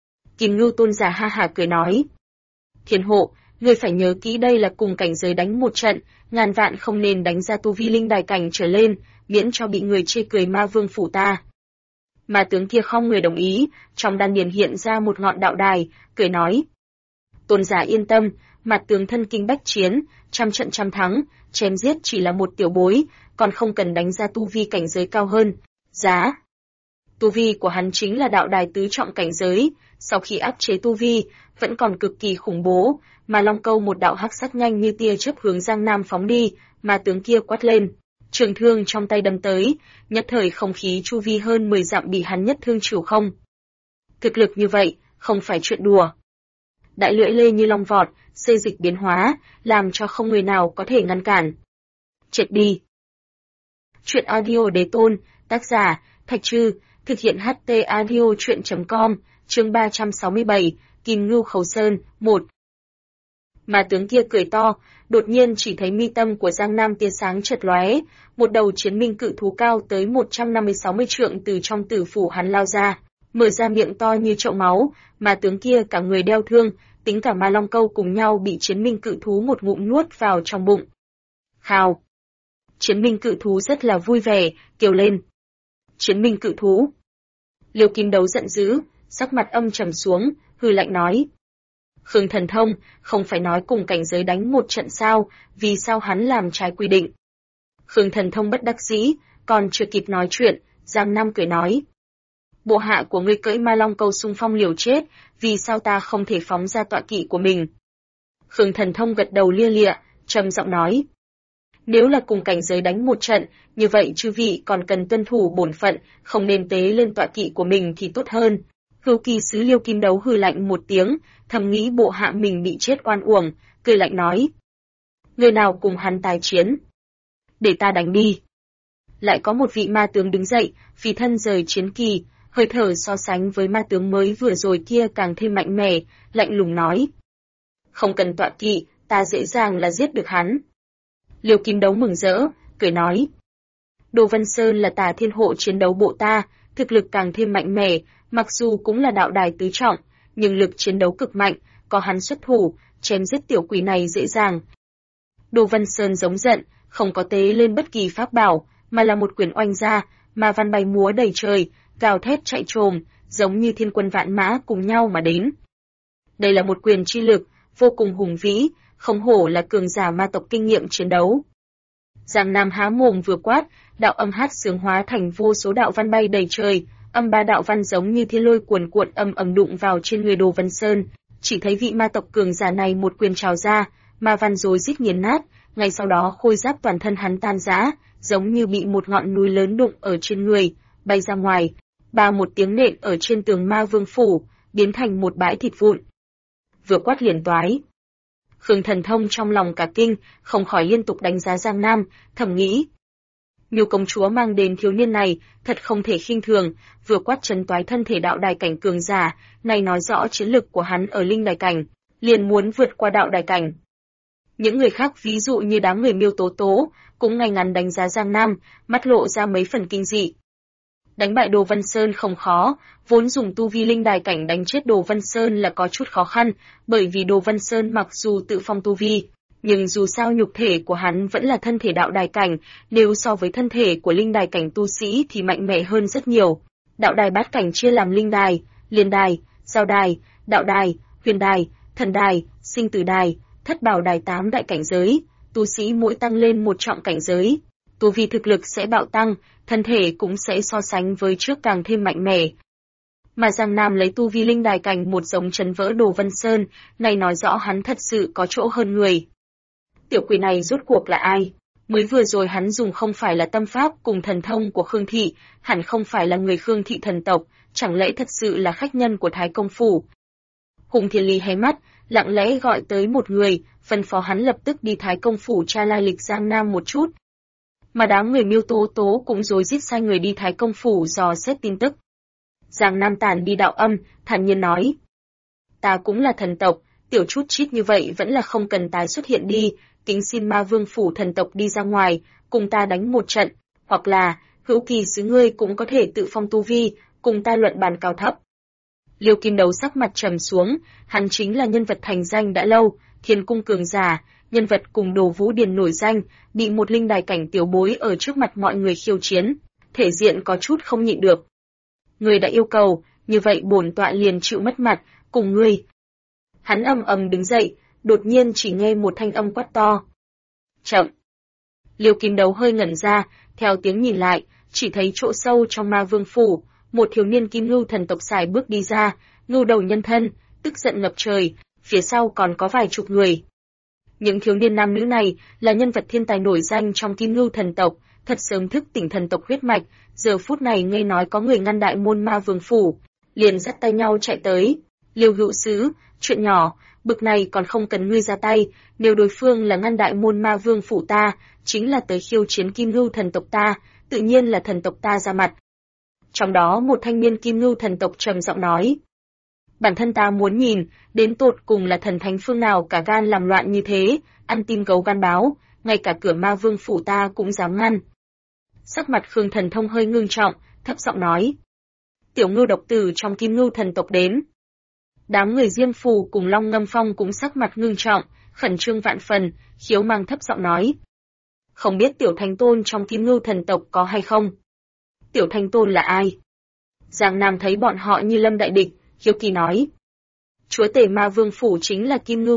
Kim Ngưu tôn giả ha hả cười nói. Thiên hộ, ngươi phải nhớ kỹ đây là cùng cảnh giới đánh một trận, ngàn vạn không nên đánh ra tu vi linh đài cảnh trở lên, miễn cho bị người chê cười ma vương phủ ta. Mà tướng kia không người đồng ý, trong đan điền hiện ra một ngọn đạo đài, cười nói. Tôn giả yên tâm, mặt tướng thân kinh bách chiến, trăm trận trăm thắng, chém giết chỉ là một tiểu bối, còn không cần đánh ra tu vi cảnh giới cao hơn. Giá. Tu vi của hắn chính là đạo đài tứ trọng cảnh giới, sau khi áp chế tu vi, vẫn còn cực kỳ khủng bố, mà long câu một đạo hắc sắc nhanh như tia chớp hướng Giang Nam phóng đi, mà tướng kia quát lên. Trường thương trong tay đâm tới, nhất thời không khí chu vi hơn 10 dặm bị hắn nhất thương trừ không. Thực lực như vậy, không phải chuyện đùa. Đại lưỡi lê như long vọt, xê dịch biến hóa, làm cho không người nào có thể ngăn cản. Triệt đi. Chuyện audio đế tôn, tác giả, Thạch Trư, thực hiện HT audio chuyện.com, chương 367, Kim Ngưu Khẩu Sơn, 1. Mà tướng kia cười to, đột nhiên chỉ thấy mi tâm của Giang Nam tia sáng chợt lóe, một đầu chiến minh cự thú cao tới 150-60 trượng từ trong tử phủ hắn lao ra, mở ra miệng to như chậu máu, mà tướng kia cả người đeo thương, tính cả ma long câu cùng nhau bị chiến minh cự thú một ngụm nuốt vào trong bụng. Khào. Chiến minh cự thú rất là vui vẻ, kêu lên. Chiến minh cự thú. Liêu Kim Đấu giận dữ, sắc mặt âm trầm xuống, hừ lạnh nói. Khương Thần Thông, không phải nói cùng cảnh giới đánh một trận sao, vì sao hắn làm trái quy định? Khương Thần Thông bất đắc dĩ, Còn chưa kịp nói chuyện, Giang Nam cười nói. Bộ hạ của ngươi cưỡi ma long câu xung phong liều chết, vì sao ta không thể phóng ra tọa kỵ của mình? Khương Thần Thông gật đầu lia lịa, trầm giọng nói. Nếu là cùng cảnh giới đánh một trận, như vậy chư vị còn cần tuân thủ bổn phận, không nên tế lên tọa kỵ của mình thì tốt hơn. Hưu kỳ sứ Liêu Kim Đấu hừ lạnh một tiếng, thầm nghĩ bộ hạ mình bị chết oan uổng, cười lạnh nói. Người nào cùng hắn tái chiến? Để ta đánh đi. Lại có một vị ma tướng đứng dậy, phi thân rời chiến kỳ, hơi thở so sánh với ma tướng mới vừa rồi kia càng thêm mạnh mẽ, lạnh lùng nói. Không cần tọa kỵ, ta dễ dàng là giết được hắn. Liêu Kim Đấu mừng rỡ, cười nói. Đồ Văn Sơn là Tà Thiên Hộ chiến đấu bộ ta, thực lực càng thêm mạnh mẽ, mặc dù cũng là đạo đài tứ trọng, nhưng lực chiến đấu cực mạnh, có hắn xuất thủ, chém giết tiểu quỷ này dễ dàng. Đồ Văn Sơn giống giận, không có tế lên bất kỳ pháp bảo, mà là một quyền oanh ra, mà văn bay múa đầy trời, gào thét chạy trồm, giống như thiên quân vạn mã cùng nhau mà đến. Đây là một quyền chi lực, vô cùng hùng vĩ, không hổ là cường giả ma tộc kinh nghiệm chiến đấu. Giang Nam há mồm vừa quát, đạo âm hát sướng hóa thành vô số đạo văn bay đầy trời, âm ba đạo văn giống như thiên lôi cuồn cuộn ầm ầm đụng vào trên người Đồ Văn Sơn, chỉ thấy vị ma tộc cường giả này một quyền trào ra, ma văn rối rít nghiền nát, ngay sau đó khôi giáp toàn thân hắn tan rã, giống như bị một ngọn núi lớn đụng ở trên người, bay ra ngoài, ba một tiếng nện ở trên tường ma vương phủ, biến thành một bãi thịt vụn. Vừa quát liền toái. Khương Thần Thông trong lòng cả kinh, không khỏi liên tục đánh giá Giang Nam, thầm nghĩ. Miêu công chúa mang đến thiếu niên này, thật không thể khinh thường, vừa quát chấn toái thân thể đạo đài cảnh cường giả, này nói rõ chiến lực của hắn ở linh đài cảnh, liền muốn vượt qua đạo đài cảnh. Những người khác ví dụ như đám người Miêu Tố Tố, cũng ngay ngắn đánh giá Giang Nam, mắt lộ ra mấy phần kinh dị. Đánh bại Đồ Văn Sơn không khó, vốn dùng tu vi linh đài cảnh đánh chết Đồ Văn Sơn là có chút khó khăn, bởi vì Đồ Văn Sơn mặc dù tự phong tu vi, nhưng dù sao nhục thể của hắn vẫn là thân thể đạo đài cảnh, nếu so với thân thể của linh đài cảnh tu sĩ thì mạnh mẽ hơn rất nhiều. Đạo đài bát cảnh chia làm linh đài, liên đài, giao đài, đạo đài, huyền đài, thần đài, sinh tử đài, thất bảo đài 8 đại cảnh giới, tu sĩ mỗi tăng lên một trọng cảnh giới, tu vi thực lực sẽ bạo tăng, thân thể cũng sẽ so sánh với trước càng thêm mạnh mẽ. Mà Giang Nam lấy tu vi linh đài cảnh một giống chấn vỡ Đồ Văn Sơn, này nói rõ hắn thật sự có chỗ hơn người. Tiểu quỷ này rốt cuộc là ai? Mới vừa rồi hắn dùng không phải là tâm pháp cùng thần thông của Khương Thị, hẳn không phải là người Khương Thị thần tộc, chẳng lẽ thật sự là khách nhân của Thái Công Phủ? Hùng Thiên Ly hé mắt, lặng lẽ gọi tới một người, phân phó hắn lập tức đi Thái Công Phủ tra lai lịch Giang Nam một chút. Mà đám người Miêu Tố Tố cũng rối rít sai người đi Thái Công Phủ dò xét tin tức. Giang Nam tản đi đạo âm, thản nhiên nói. Ta cũng là thần tộc, tiểu chút chít như vậy vẫn là không cần tái xuất hiện đi, kính xin ma vương phủ thần tộc đi ra ngoài, cùng ta đánh một trận, hoặc là, hữu kỳ sứ ngươi cũng có thể tự phong tu vi, cùng ta luận bàn cao thấp. Liêu Kim Đấu sắc mặt trầm xuống, hắn chính là nhân vật thành danh đã lâu, thiên cung cường giả, nhân vật cùng Đồ Vũ Điền nổi danh, bị một linh đài cảnh tiểu bối ở trước mặt mọi người khiêu chiến, thể diện có chút không nhịn được. Ngươi đã yêu cầu, như vậy bổn tọa liền chịu mất mặt, cùng ngươi. Hắn ầm ầm đứng dậy, đột nhiên chỉ nghe một thanh âm quát to. Chậm! Liêu Kim Đấu hơi ngẩn ra, theo tiếng nhìn lại, chỉ thấy chỗ sâu trong ma vương phủ, một thiếu niên kim ngưu thần tộc xài bước đi ra, ngưu đầu nhân thân, tức giận ngập trời, phía sau còn có vài chục người. Những thiếu niên nam nữ này là nhân vật thiên tài nổi danh trong kim ngưu thần tộc, thật sớm thức tỉnh thần tộc huyết mạch, giờ phút này nghe nói có người ngăn đại môn ma vương phủ, liền dắt tay nhau chạy tới. Liêu hữu sứ, chuyện nhỏ, bực này còn không cần ngươi ra tay, nếu đối phương là ngăn đại môn ma vương phủ ta, chính là tới khiêu chiến kim ngưu thần tộc ta, tự nhiên là thần tộc ta ra mặt. Trong đó một thanh niên kim ngưu thần tộc trầm giọng nói. Bản thân ta muốn nhìn, đến tột cùng là thần thánh phương nào cả gan làm loạn như thế, ăn tim gấu gan báo, ngay cả cửa ma vương phủ ta cũng dám ngăn. Sắc mặt Khương Thần Thông hơi ngưng trọng, thấp giọng nói. Tiểu ngưu độc tử trong kim ngưu thần tộc đến. Đám người Diêm Phù cùng Long Ngâm Phong cũng sắc mặt ngưng trọng, khẩn trương vạn phần, khiếu mang thấp giọng nói. Không biết tiểu thánh tôn trong kim ngưu thần tộc có hay không? Tiểu thánh tôn là ai? Giang Nam thấy bọn họ như lâm đại địch, hiếu kỳ nói. Chúa tể ma vương phủ chính là Kim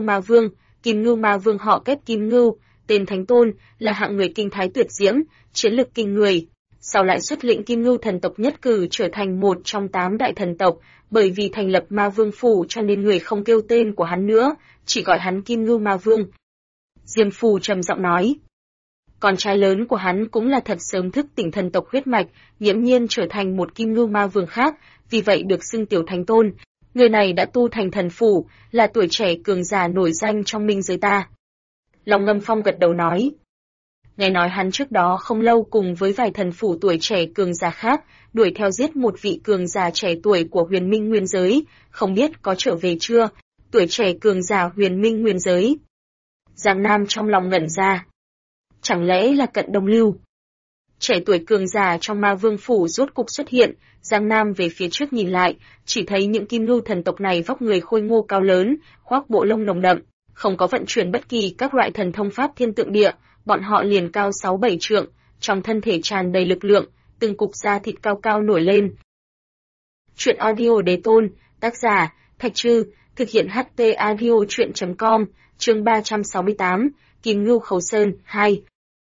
Ngưu ma vương họ Kép Kim Ngưu, tên thánh tôn, là hạng người kinh thái tuyệt diễm, chiến lực kinh người. sau lại xuất lĩnh Kim Ngưu thần tộc nhất cử trở thành một trong 8 đại thần tộc, bởi vì thành lập Ma Vương Phủ cho nên người không kêu tên của hắn nữa, chỉ gọi hắn Kim Ngưu Ma Vương. Diêm Phù trầm giọng nói. Con trai lớn của hắn cũng là thật sớm thức tỉnh thần tộc huyết mạch, nghiễm nhiên trở thành một Kim Ngưu Ma Vương khác, vì vậy được xưng Tiểu Thánh Tôn. Người này đã tu thành thần phủ, là tuổi trẻ cường giả nổi danh trong minh giới ta. Long Ngâm Phong gật đầu nói. Nghe nói hắn trước đó không lâu cùng với vài thần phủ tuổi trẻ cường giả khác, đuổi theo giết một vị cường giả trẻ tuổi của Huyền Minh Nguyên giới, không biết có trở về chưa? Tuổi trẻ cường giả Huyền Minh Nguyên giới. Giang Nam trong lòng ngẩn ra. Chẳng lẽ là Cận Đông Lưu? Trẻ tuổi cường giả trong Ma Vương Phủ rốt cục xuất hiện, Giang Nam về phía trước nhìn lại, chỉ thấy những Kim Ngưu thần tộc này vóc người khôi ngô cao lớn, khoác bộ lông nồng đậm, không có vận chuyển bất kỳ các loại thần thông pháp thiên tượng địa, bọn họ liền cao 6-7 trượng, trong thân thể tràn đầy lực lượng, từng cục da thịt cao cao nổi lên. Truyện audio Đế Tôn, tác giả, Thạch Trư, thực hiện HT audio truyện.com, chương 368, Kim Ngưu Khấu Sơn, 2.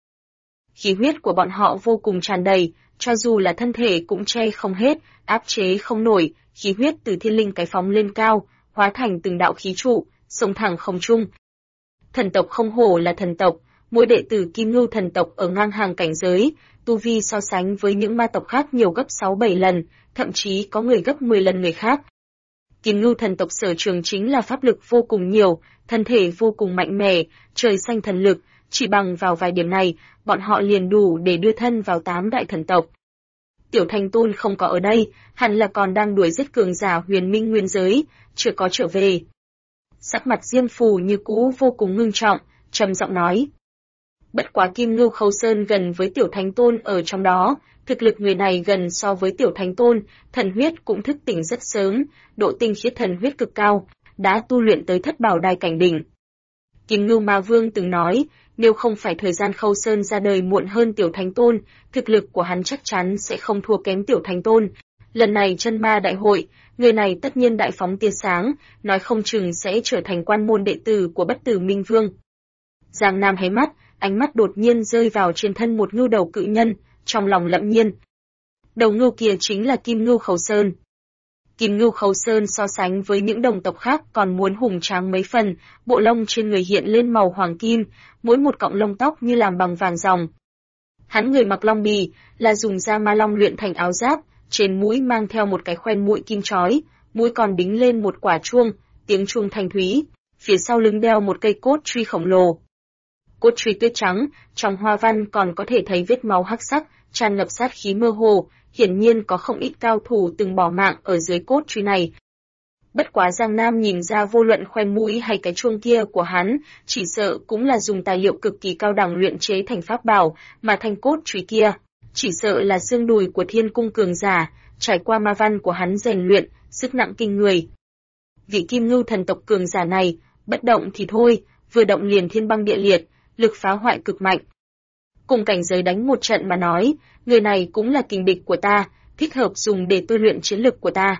Khí huyết của bọn họ vô cùng tràn đầy, cho dù là thân thể cũng che không hết, áp chế không nổi, khí huyết từ thiên linh cái phóng lên cao, hóa thành từng đạo khí trụ, xông thẳng không trung. Thần tộc không hổ là thần tộc, mỗi đệ tử Kim Ngưu thần tộc ở ngang hàng cảnh giới, tu vi so sánh với những ma tộc khác nhiều gấp 6-7 lần, thậm chí có người gấp 10 lần người khác. Kim Ngưu thần tộc sở trường chính là pháp lực vô cùng nhiều, thân thể vô cùng mạnh mẽ, trời xanh thần lực, chỉ bằng vào vài điểm này, bọn họ liền đủ để đưa thân vào 8 đại thần tộc. Tiểu Thánh Tôn không có ở đây, hẳn là còn đang đuổi giết cường giả Huyền Minh Nguyên giới, chưa có trở về. Sắc mặt Diêm Phù như cũ vô cùng ngưng trọng, trầm giọng nói. Bất quá Kim Ngưu Khấu Sơn gần với Tiểu Thánh Tôn ở trong đó, thực lực người này gần so với Tiểu Thánh Tôn, thần huyết cũng thức tỉnh rất sớm, độ tinh khiết thần huyết cực cao, đã tu luyện tới thất bảo đài cảnh đỉnh. Kim Ngưu Ma Vương từng nói, nếu không phải thời gian Khâu Sơn ra đời muộn hơn Tiểu Thánh Tôn, thực lực của hắn chắc chắn sẽ không thua kém Tiểu Thánh Tôn. Lần này chân ma đại hội, người này tất nhiên đại phóng tia sáng, nói không chừng sẽ trở thành quan môn đệ tử của Bất Tử Minh Vương. Giang Nam hé mắt, ánh mắt đột nhiên rơi vào trên thân một ngưu đầu cự nhân, trong lòng lẫm nhiên. Đầu ngưu kia chính là Kim Ngưu Khấu Sơn. Kim Ngưu Khấu Sơn so sánh với những đồng tộc khác còn muốn hùng tráng mấy phần, bộ lông trên người hiện lên màu hoàng kim, mỗi một cọng lông tóc như làm bằng vàng ròng. Hắn người mặc long bì, là dùng da ma long luyện thành áo giáp, trên mũi mang theo một cái khoen mũi kim chói, mũi còn đính lên một quả chuông, tiếng chuông thanh thúy, phía sau lưng đeo một cây cốt truy khổng lồ. Cốt truy tuyết trắng, trong hoa văn còn có thể thấy vết máu hắc sắc, tràn ngập sát khí mơ hồ, hiển nhiên có không ít cao thủ từng bỏ mạng ở dưới cốt truy này. Bất quá Giang Nam nhìn ra vô luận khoen mũi hay cái chuông kia của hắn, chỉ sợ cũng là dùng tài liệu cực kỳ cao đẳng luyện chế thành pháp bảo, mà thanh cốt truy kia, chỉ sợ là xương đùi của thiên cung cường giả, trải qua ma văn của hắn rèn luyện, sức nặng kinh người. Vị Kim Ngưu thần tộc cường giả này, bất động thì thôi, vừa động liền thiên băng địa liệt, lực phá hoại cực mạnh. Cùng cảnh giới đánh một trận mà nói, người này cũng là kình địch của ta, thích hợp dùng để tôi luyện chiến lực của ta.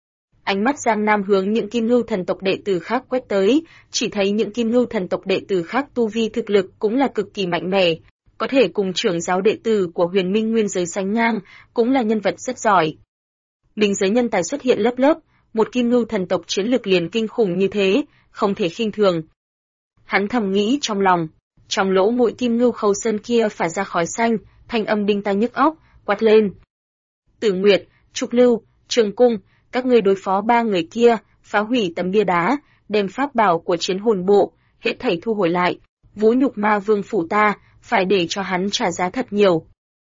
Ánh mắt Giang Nam hướng những Kim Ngưu thần tộc đệ tử khác quét tới, chỉ thấy những Kim Ngưu thần tộc đệ tử khác tu vi thực lực cũng là cực kỳ mạnh mẽ, có thể cùng trưởng giáo đệ tử của Huyền Minh Nguyên giới sánh ngang, cũng là nhân vật rất giỏi. Minh giới nhân tài xuất hiện lớp lớp, một Kim Ngưu thần tộc chiến lực liền kinh khủng như thế, không thể khinh thường. Hắn thầm nghĩ trong lòng, trong lỗ mũi Kim Ngưu Khấu Sơn kia phả ra khói xanh, thanh âm đinh tai nhức óc, quát lên. Tử Nguyệt, Trục Lưu, Trường Cung, các ngươi đối phó 3 người kia, phá hủy tấm bia đá, đem pháp bảo của chiến hồn bộ, hết thảy thu hồi lại, vũ nhục Ma Vương phủ ta, phải để cho hắn trả giá thật nhiều.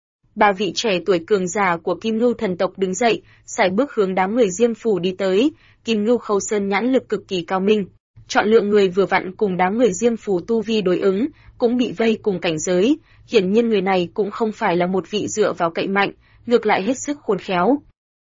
3 vị trẻ tuổi cường giả của Kim Ngưu thần tộc đứng dậy, sải bước hướng đám người Diêm Phủ đi tới, Kim Ngưu Khấu Sơn nhãn lực cực kỳ cao minh, chọn lựa người vừa vặn cùng đám người Diêm Phủ tu vi đối ứng, cũng bị vây cùng cảnh giới, hiển nhiên người này cũng không phải là một vị dựa vào cậy mạnh, ngược lại hết sức khôn khéo.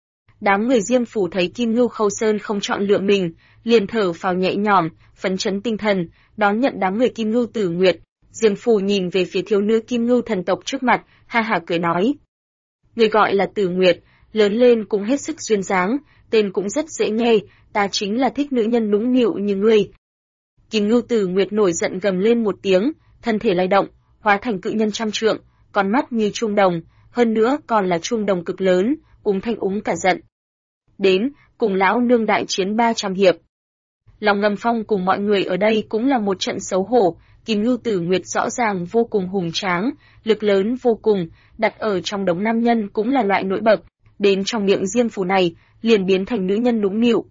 Đám người Diêm Phủ thấy Kim Ngưu Khấu Sơn không chọn lựa mình, liền thở phào nhẹ nhõm, phấn chấn tinh thần, đón nhận đám người Kim Ngưu Tử Nguyệt. Diêm Phủ nhìn về phía thiếu nữ Kim Ngưu thần tộc trước mặt, ha hả cười nói. Người gọi là Tử Nguyệt, lớn lên cũng hết sức duyên dáng, tên cũng rất dễ nghe, ta chính là thích nữ nhân nũng nịu như ngươi. Kim Ngưu Tử Nguyệt nổi giận gầm lên một tiếng, thân thể lay động, hóa thành cự nhân trăm trượng, con mắt như chuông đồng, hơn nữa còn là chuông đồng cực lớn, Thanh úng cả giận. Đến, cùng lão nương đại chiến 300 hiệp. Lòng Ngầm Phong cùng mọi người ở đây cũng là một trận xấu hổ, Kim Ngưu Tử Nguyệt rõ ràng vô cùng hùng tráng, lực lớn vô cùng, đặt ở trong đống nam nhân cũng là loại nổi bật, đến trong miệng Diêm Phủ này, liền biến thành nữ nhân nũng nịu.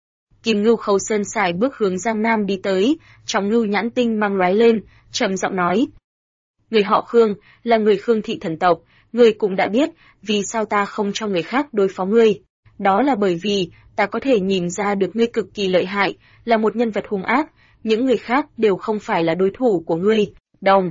Kim Ngưu Khâu Sơn xài bước hướng Giang Nam đi tới, trong ngưu nhãn tinh mang lóe lên, trầm giọng nói: người họ Khương, là người Khương thị thần tộc, ngươi cũng đã biết, vì sao ta không cho người khác đối phó ngươi. Đó là bởi vì, ta có thể nhìn ra được ngươi cực kỳ lợi hại, là một nhân vật hung ác, những người khác đều không phải là đối thủ của ngươi. Đồng.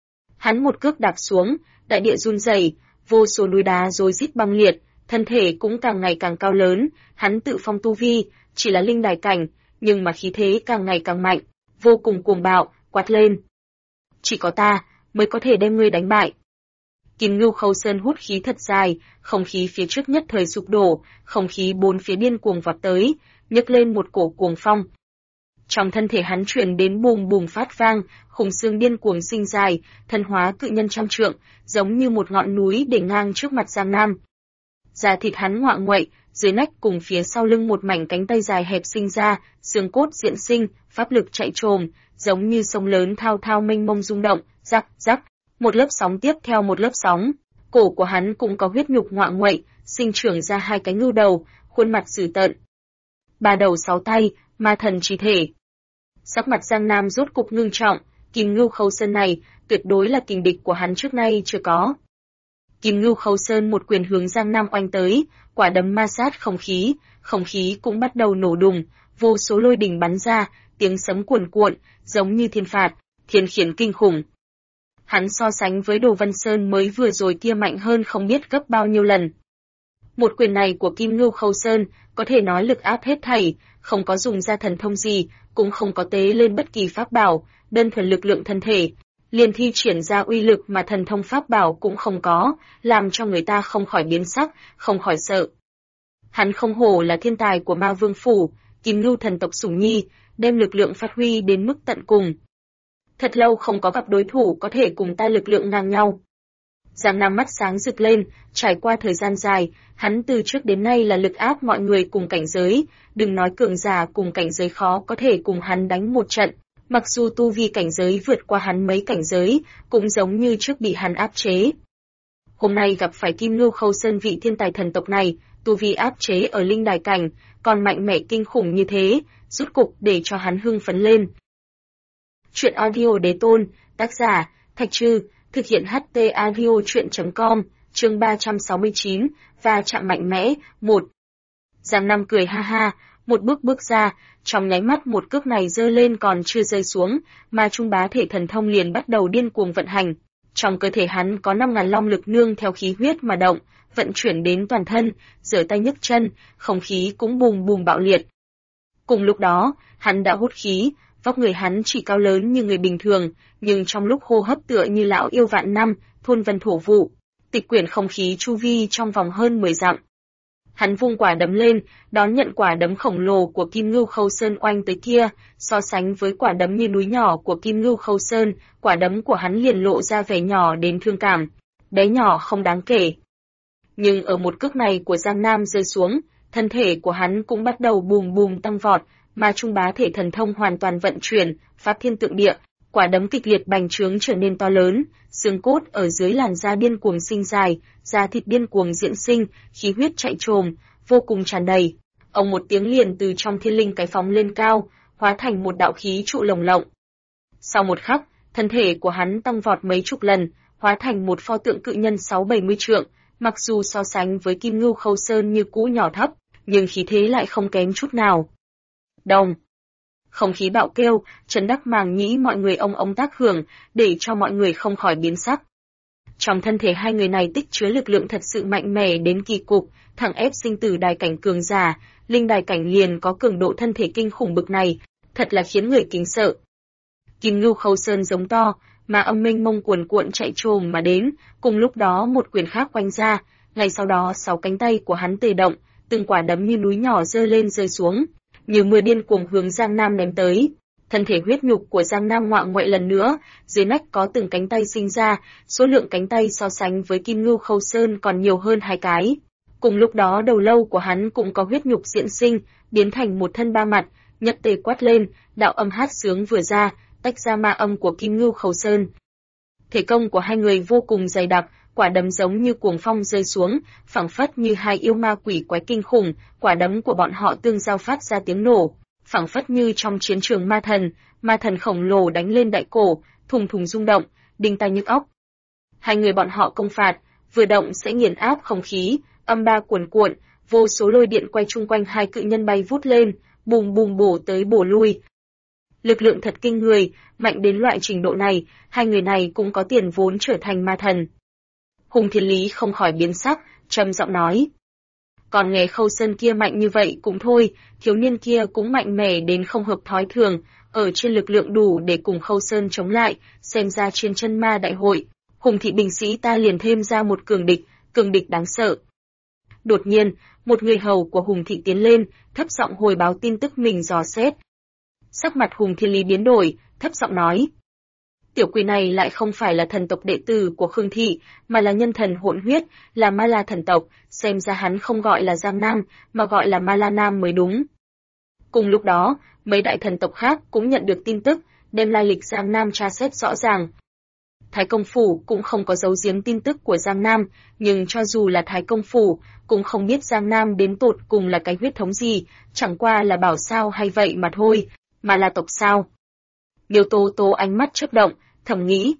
Hắn một cước đạp xuống, đại địa run rẩy, vô số núi đá rối rít băng liệt, thân thể cũng càng ngày càng cao lớn, hắn tự phong tu vi, chỉ là linh đài cảnh, nhưng mà khí thế càng ngày càng mạnh, vô cùng cuồng bạo, quát lên: chỉ có ta mới có thể đem ngươi đánh bại. Kim Ngưu Khâu Sơn hút khí thật dài, không khí phía trước nhất thời sụp đổ, không khí bốn phía điên cuồng vọt tới, nhấc lên một cổ cuồng phong. Trong thân thể hắn truyền đến bùm bùm phát vang, khung xương điên cuồng sinh dài, thân hóa cự nhân trăm trượng, giống như một ngọn núi để ngang trước mặt Giang Nam. Da thịt hắn ngoạ nguậy, dưới nách cùng phía sau lưng một mảnh cánh tay dài hẹp sinh ra, xương cốt diễn sinh, pháp lực chạy trồm, giống như sông lớn thao thao mênh mông rung động, rắc rắc, một lớp sóng tiếp theo một lớp sóng. Cổ của hắn cũng có huyết nhục ngoạ nguậy, sinh trưởng ra hai cái ngưu đầu, khuôn mặt dữ tợn. Ba đầu sáu tay, ma thần chi thể. Sắc mặt Giang Nam rốt cục ngưng trọng, Kim Ngưu Khâu Sơn này tuyệt đối là kình địch của hắn trước nay chưa có. Kim Ngưu Khâu Sơn một quyền hướng Giang Nam oanh tới, quả đấm ma sát không khí cũng bắt đầu nổ đùng, vô số lôi đình bắn ra, tiếng sấm cuồn cuộn, giống như thiên phạt, thiên khiển kinh khủng. Hắn so sánh với Đồ Văn Sơn mới vừa rồi kia mạnh hơn không biết gấp bao nhiêu lần. Một quyền này của Kim Ngưu Khâu Sơn có thể nói lực áp hết thảy, không có dùng ra thần thông gì, cũng không có tế lên bất kỳ pháp bảo, đơn thuần lực lượng thân thể, liền thi triển ra uy lực mà thần thông pháp bảo cũng không có, làm cho người ta không khỏi biến sắc, không khỏi sợ. Hắn không hổ là thiên tài của Ma Vương Phủ, Kim Ngưu thần tộc sủng nhi, đem lực lượng phát huy đến mức tận cùng. Thật lâu không có gặp đối thủ có thể cùng ta lực lượng ngang nhau. Giang Nam mắt sáng rực lên, trải qua thời gian dài, hắn từ trước đến nay là lực áp mọi người cùng cảnh giới, đừng nói cường giả cùng cảnh giới khó có thể cùng hắn đánh một trận, mặc dù tu vi cảnh giới vượt qua hắn mấy cảnh giới, cũng giống như trước bị hắn áp chế. Hôm nay gặp phải Kim Ngưu Khâu Sơn vị thiên tài thần tộc này, tu vi áp chế ở linh đài cảnh, còn mạnh mẽ kinh khủng như thế, rút cục để cho hắn hưng phấn lên. Chuyện audio đế tôn, tác giả, Thạch Trư, thực hiện HT audio chuyện.com, chương 369, và chạm mạnh mẽ, 1. Giang Nam cười ha ha, một bước ra, trong nháy mắt một cước này giơ lên còn chưa rơi xuống, mà trung bá thể thần thông liền bắt đầu điên cuồng vận hành. Trong cơ thể hắn có 5.000 long lực nương theo khí huyết mà động, vận chuyển đến toàn thân, giở tay nhấc chân, không khí cũng bùm bùm bạo liệt. Cùng lúc đó, hắn đã hút khí, vóc người hắn chỉ cao lớn như người bình thường, nhưng trong lúc hô hấp tựa như lão yêu vạn năm, thôn vân thổ vụ, tịch quyển không khí chu vi trong vòng hơn 10 dặm. Hắn vung quả đấm lên, đón nhận quả đấm khổng lồ của Kim Ngưu Khâu Sơn oanh tới kia, so sánh với quả đấm như núi nhỏ của Kim Ngưu Khâu Sơn, quả đấm của hắn liền lộ ra vẻ nhỏ đến thương cảm, bé nhỏ không đáng kể. Nhưng ở một cước này của Giang Nam rơi xuống, thân thể của hắn cũng bắt đầu bùm bùm tăng vọt, mà trung bá thể thần thông hoàn toàn vận chuyển, pháp thiên tượng địa, quả đấm kịch liệt bành trướng trở nên to lớn, xương cốt ở dưới làn da điên cuồng sinh dài, da thịt điên cuồng diễn sinh, khí huyết chạy trồm, vô cùng tràn đầy. Ông một tiếng liền từ trong thiên linh cái phóng lên cao, hóa thành một đạo khí trụ lồng lộng. Sau một khắc, thân thể của hắn tăng vọt mấy chục lần, hóa thành một pho tượng cự nhân 6-70 trượng, mặc dù so sánh với Kim Ngưu Khâu Sơn như cũ nhỏ thấp, nhưng khí thế lại không kém chút nào. Đồng. Không khí bạo kêu, chấn đắc màng nhĩ mọi người ông tác hưởng, để cho mọi người không khỏi biến sắc. Trong thân thể hai người này tích chứa lực lượng thật sự mạnh mẽ đến kỳ cục, thẳng ép sinh tử đài cảnh cường giả, linh đài cảnh liền có cường độ thân thể kinh khủng bực này, thật là khiến người kính sợ. Kim Ngưu Khâu Sơn giống to, mà âm minh mông cuồn cuộn chạy trồm mà đến, cùng lúc đó một quyền khác quanh ra, ngay sau đó 6 cánh tay của hắn tê động, từng quả đấm như núi nhỏ giơ lên rơi xuống, như mưa điên cuồng hướng Giang Nam ném tới. Thân thể huyết nhục của Giang Nam ngoạng ngoậy lần nữa, dưới nách có từng cánh tay sinh ra, số lượng cánh tay so sánh với Kim Ngưu Khâu Sơn còn nhiều hơn 2 cái. Cùng lúc đó đầu lâu của hắn cũng có huyết nhục diễn sinh, biến thành một thân 3 mặt, nhất tề quát lên, đạo âm hát sướng vừa ra, tách ra ma âm của Kim Ngưu Khâu Sơn. Thể công của hai người vô cùng dày đặc, quả đấm giống như cuồng phong rơi xuống, phảng phất như hai yêu ma quỷ quái kinh khủng, quả đấm của bọn họ tương giao phát ra tiếng nổ, phảng phất như trong chiến trường ma thần khổng lồ đánh lên đại cổ, thùng thùng rung động, đinh tai nhức óc. Hai người bọn họ công phạt, vừa động sẽ nghiền áp không khí, âm ba cuồn cuộn, vô số lôi điện quay chung quanh hai cự nhân bay vút lên, bùm bùm bổ tới bổ lui. Lực lượng thật kinh người, mạnh đến loại trình độ này, hai người này cũng có tiền vốn trở thành ma thần. Hùng Thiên Lý không khỏi biến sắc, trầm giọng nói. Còn nghề Khâu Sơn kia mạnh như vậy cũng thôi, thiếu niên kia cũng mạnh mẽ đến không hợp thói thường, ở trên lực lượng đủ để cùng Khâu Sơn chống lại, xem ra trên chân ma đại hội, Hùng thị binh sĩ ta liền thêm ra một cường địch đáng sợ. Đột nhiên, một người hầu của Hùng thị tiến lên, thấp giọng hồi báo tin tức mình dò xét. Sắc mặt Hùng Thiên Lý biến đổi, thấp giọng nói. Tiểu quỷ này lại không phải là thần tộc đệ tử của Khương thị, mà là nhân thần hỗn huyết, là Ma La thần tộc, xem ra hắn không gọi là Giang Nam, mà gọi là Ma La Nam mới đúng. Cùng lúc đó, mấy đại thần tộc khác cũng nhận được tin tức, đem lai lịch Giang Nam tra xét rõ ràng. Thái Công Phủ cũng không có giấu giếm tin tức của Giang Nam, nhưng cho dù là Thái Công Phủ, cũng không biết Giang Nam đến tột cùng là cái huyết thống gì, chẳng qua là bảo sao hay vậy mà thôi, mà là tộc sao. Miêu Tố Tố ánh mắt chớp động, thầm nghĩ.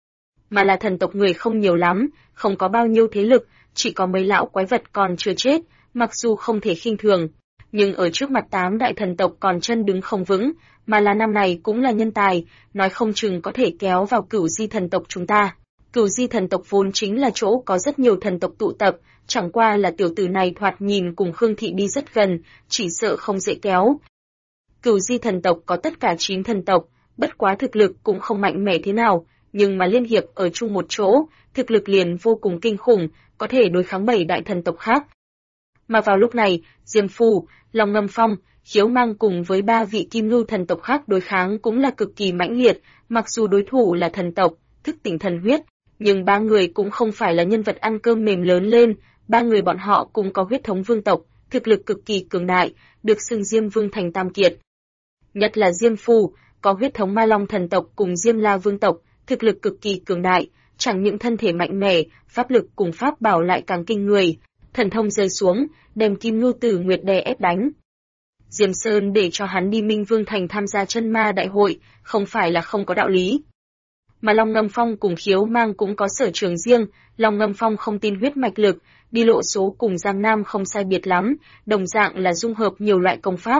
Mà là thần tộc người không nhiều lắm, không có bao nhiêu thế lực, chỉ có mấy lão quái vật còn chưa chết, mặc dù không thể khinh thường. Nhưng ở trước mặt 8 đại thần tộc còn chân đứng không vững, mà là năm này cũng là nhân tài, nói không chừng có thể kéo vào Cửu Di thần tộc chúng ta. Cửu Di thần tộc vốn chính là chỗ có rất nhiều thần tộc tụ tập, chẳng qua là tiểu tử này thoạt nhìn cùng Khương thị đi rất gần, chỉ sợ không dễ kéo. Cửu Di thần tộc có tất cả 9 thần tộc, bất quá thực lực cũng không mạnh mẽ thế nào, nhưng mà liên hiệp ở chung một chỗ, thực lực liền vô cùng kinh khủng, có thể đối kháng 7 đại thần tộc khác. Mà vào lúc này, Diêm Phù, Long Ngâm Phong, Khiếu Mang cùng với 3 vị Kim Ngưu thần tộc khác đối kháng cũng là cực kỳ mãnh liệt, mặc dù đối thủ là thần tộc, thức tỉnh thần huyết, nhưng 3 người cũng không phải là nhân vật ăn cơm mềm lớn lên, 3 người bọn họ cũng có huyết thống vương tộc, thực lực cực kỳ cường đại, được xưng Diêm Vương thành tam kiệt. Nhất là Diêm Phù, có huyết thống Ma Long thần tộc cùng Diêm La vương tộc, thực lực cực kỳ cường đại, chẳng những thân thể mạnh mẽ, pháp lực cùng pháp bảo lại càng kinh người, thần thông rơi xuống, đem Kim Ngưu Tử Nguyệt đè ép đánh. Diêm Sơn để cho hắn đi Minh Vương thành tham gia chân ma đại hội, không phải là không có đạo lý. Mà Long Ngâm Phong cùng Khiếu Mang cũng có sở trường riêng, Long Ngâm Phong không tin huyết mạch lực, đi lộ số cùng Giang Nam không sai biệt lắm, đồng dạng là dung hợp nhiều loại công pháp.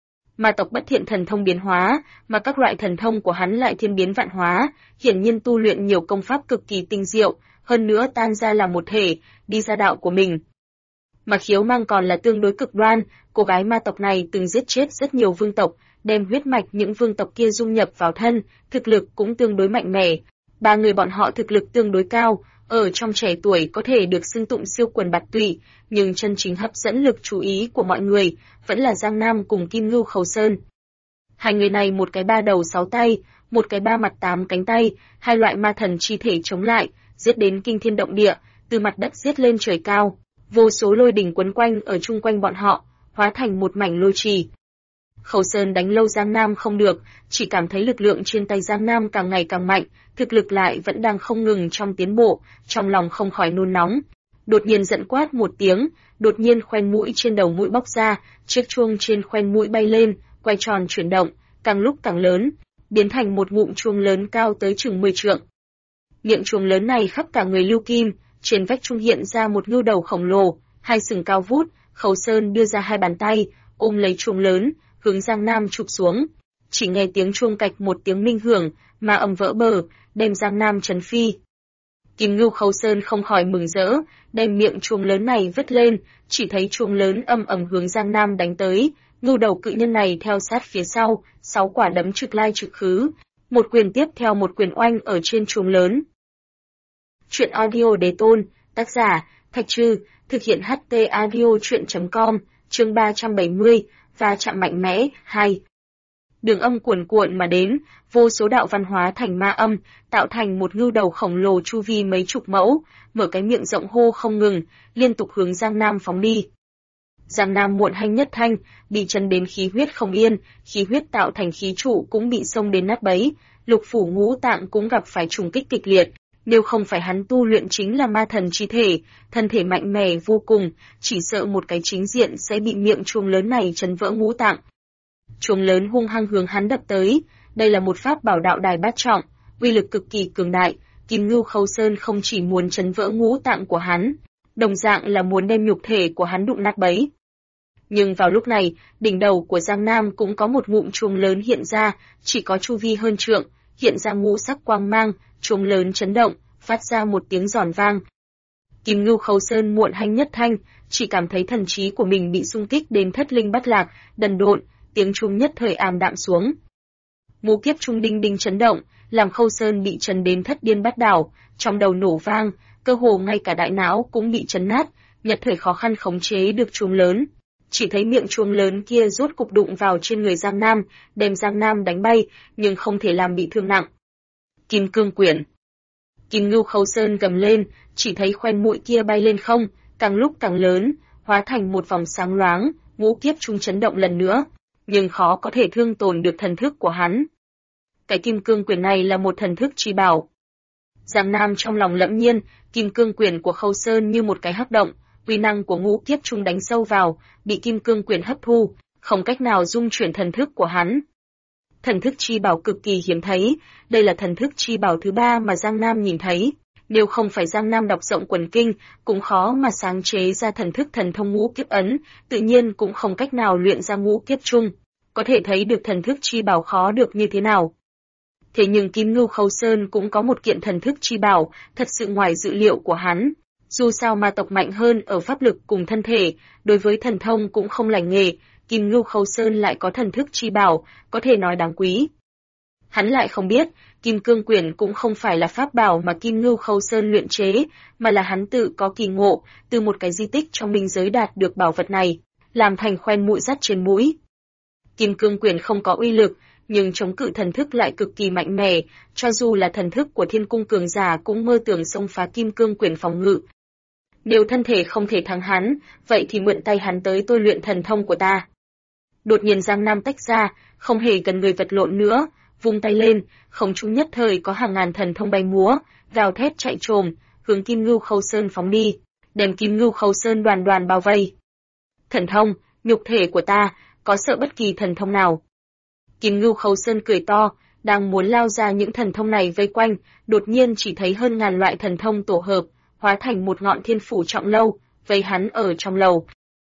Ma tộc bất thiện thần thông biến hóa, mà các loại thần thông của hắn lại thiên biến vạn hóa, hiển nhiên tu luyện nhiều công pháp cực kỳ tinh diệu, hơn nữa tan ra là một thể, đi ra đạo của mình. Mà Khiếu Mang còn là tương đối cực đoan, cô gái ma tộc này từng giết chết rất nhiều vương tộc, đem huyết mạch những vương tộc kia dung nhập vào thân, thực lực cũng tương đối mạnh mẽ. 3 người bọn họ thực lực tương đối cao, ở trong trẻ tuổi có thể được xưng tụng siêu quần bạt tụy, nhưng chân chính hấp dẫn lực chú ý của mọi người vẫn là Giang Nam cùng Kim Ngưu Khâu Sơn. Hai người này một cái 3 đầu 6 tay, một cái 3 mặt 8 cánh tay, hai loại ma thần chi thể chống lại, giết đến kinh thiên động địa, từ mặt đất giết lên trời cao. Vô số lôi đỉnh quấn quanh ở chung quanh bọn họ, hóa thành một mảnh lôi trì. Khâu Sơn đánh lâu Giang Nam không được, chỉ cảm thấy lực lượng trên tay Giang Nam càng ngày càng mạnh, thực lực lại vẫn đang không ngừng trong tiến bộ, trong lòng không khỏi nôn nóng. Đột nhiên giận quát một tiếng, đột nhiên khoen mũi trên đầu mũi bóc ra, chiếc chuông trên khoen mũi bay lên, quay tròn chuyển động, càng lúc càng lớn, biến thành một ngụm chuông lớn cao tới chừng 10 trượng. Miệng chuông lớn này khắp cả người lưu kim, trên vách chuông hiện ra một ngưu đầu khổng lồ, hai sừng cao vút, Khâu Sơn đưa ra hai bàn tay, ôm lấy chuông lớn, hướng Giang Nam chụp xuống. Chỉ nghe tiếng chuông cạch một tiếng minh hưởng, ma âm vỡ bờ, đem Giang Nam chấn phi. Kim Ngưu Khâu Sơn không khỏi mừng rỡ, đem miệng chuông lớn này vứt lên, chỉ thấy chuông lớn ầm ầm hướng Giang Nam đánh tới, ngưu đầu cự nhân này theo sát phía sau, 6 quả đấm trực lai trực khứ, một quyền tiếp theo một quyền oanh ở trên chuông lớn. Chuyện audio đề tôn, tác giả, Thạch Trư, thực hiện HT audio chuyện.com, chương 370, va chạm mạnh mẽ, 2. Đường âm cuồn cuộn mà đến, vô số đạo văn hóa thành ma âm, tạo thành một ngưu đầu khổng lồ chu vi mấy chục mẫu, mở cái miệng rộng hô không ngừng, liên tục hướng Giang Nam phóng đi. Giang Nam muộn hanh nhất thanh, bị chấn đến khí huyết không yên, khí huyết tạo thành khí trụ cũng bị xông đến nát bấy, lục phủ ngũ tạng cũng gặp phải trùng kích kịch liệt. Nếu không phải hắn tu luyện chính là ma thần chi thể, thân thể mạnh mẽ vô cùng, chỉ sợ một cái chính diện sẽ bị miệng chuông lớn này chấn vỡ ngũ tạng. Chuông lớn hung hăng hướng hắn đập tới, đây là một pháp bảo đạo đài bát trọng, uy lực cực kỳ cường đại, Kim Ngưu Khâu Sơn không chỉ muốn chấn vỡ ngũ tạng của hắn, đồng dạng là muốn đem nhục thể của hắn đụng nát bấy. Nhưng vào lúc này, đỉnh đầu của Giang Nam cũng có một ngụm chuông lớn hiện ra, chỉ có chu vi hơn trượng, hiện ra ngũ sắc quang mang, chuông lớn chấn động, phát ra một tiếng giòn vang. Kim Ngưu Khâu Sơn muộn hanh nhất thanh, chỉ cảm thấy thần trí của mình bị xung kích đến thất linh bắt lạc, đần độn, tiếng chuông nhất thời ảm đạm xuống. Ngũ kiếp trung đinh đinh chấn động, làm Khâu Sơn bị chấn đến thất điên bắt đảo, trong đầu nổ vang, cơ hồ ngay cả đại não cũng bị chấn nát, nhất thời khó khăn khống chế được chuông lớn. Chỉ thấy miệng chuông lớn kia rốt cục đụng vào trên người Giang Nam, đem Giang Nam đánh bay, nhưng không thể làm bị thương nặng. Kim Cương Quyển. Kim Ngưu Khâu Sơn gầm lên, chỉ thấy khoen mũi kia bay lên không, càng lúc càng lớn, hóa thành một vòng sáng loáng, ngũ kiếp trung chấn động lần nữa, nhưng khó có thể thương tổn được thần thức của hắn. Cái Kim Cương Quyển này là một thần thức chi bảo. Giang Nam trong lòng lẫm nhiên, Kim Cương Quyển của Khâu Sơn như một cái hắc động, uy năng của ngũ kiếp trung đánh sâu vào, bị Kim Cương Quyển hấp thu, không cách nào dung chuyển thần thức của hắn. Thần thức chi bảo cực kỳ hiếm thấy, đây là thần thức chi bảo thứ 3 mà Giang Nam nhìn thấy. Nếu không phải Giang Nam đọc rộng quần kinh, cũng khó mà sáng chế ra thần thức thần thông ngũ kiếp ấn, tự nhiên cũng không cách nào luyện ra ngũ kiếp trung. Có thể thấy được thần thức chi bảo khó được như thế nào. Thế nhưng Kim Ngưu Khâu Sơn cũng có một kiện thần thức chi bảo, thật sự ngoài dự liệu của hắn. Dù sao ma tộc mạnh hơn ở pháp lực cùng thân thể, đối với thần thông cũng không lành nghề, Kim Ngưu Khâu Sơn lại có thần thức chi bảo, có thể nói đáng quý. Hắn lại không biết, Kim Cương Quyển cũng không phải là pháp bảo mà Kim Ngưu Khâu Sơn luyện chế, mà là hắn tự có kỳ ngộ, từ một cái di tích trong minh giới đạt được bảo vật này, làm thành khoen mũi dắt trên mũi. Kim Cương Quyển không có uy lực, nhưng chống cự thần thức lại cực kỳ mạnh mẽ, cho dù là thần thức của Thiên Cung cường giả cũng mơ tưởng xông phá Kim Cương Quyển phòng ngự. Nếu thân thể không thể thắng hắn, vậy thì mượn tay hắn tới tôi luyện thần thông của ta. Đột nhiên Giang Nam tách ra, không hề gần người vật lộn nữa, vung tay lên, không trung nhất thời có hàng ngàn thần thông bay múa, gào thét chạy trồm, hướng Kim Ngưu Khâu Sơn phóng đi, đem Kim Ngưu Khâu Sơn đoàn đoàn bao vây. Thần thông, nhục thể của ta, có sợ bất kỳ thần thông nào. Kim Ngưu Khâu Sơn cười to, đang muốn lao ra những thần thông này vây quanh, đột nhiên chỉ thấy hơn ngàn loại thần thông tổ hợp, hóa thành một ngọn thiên phủ trọng lâu, vây hắn ở trong lầu.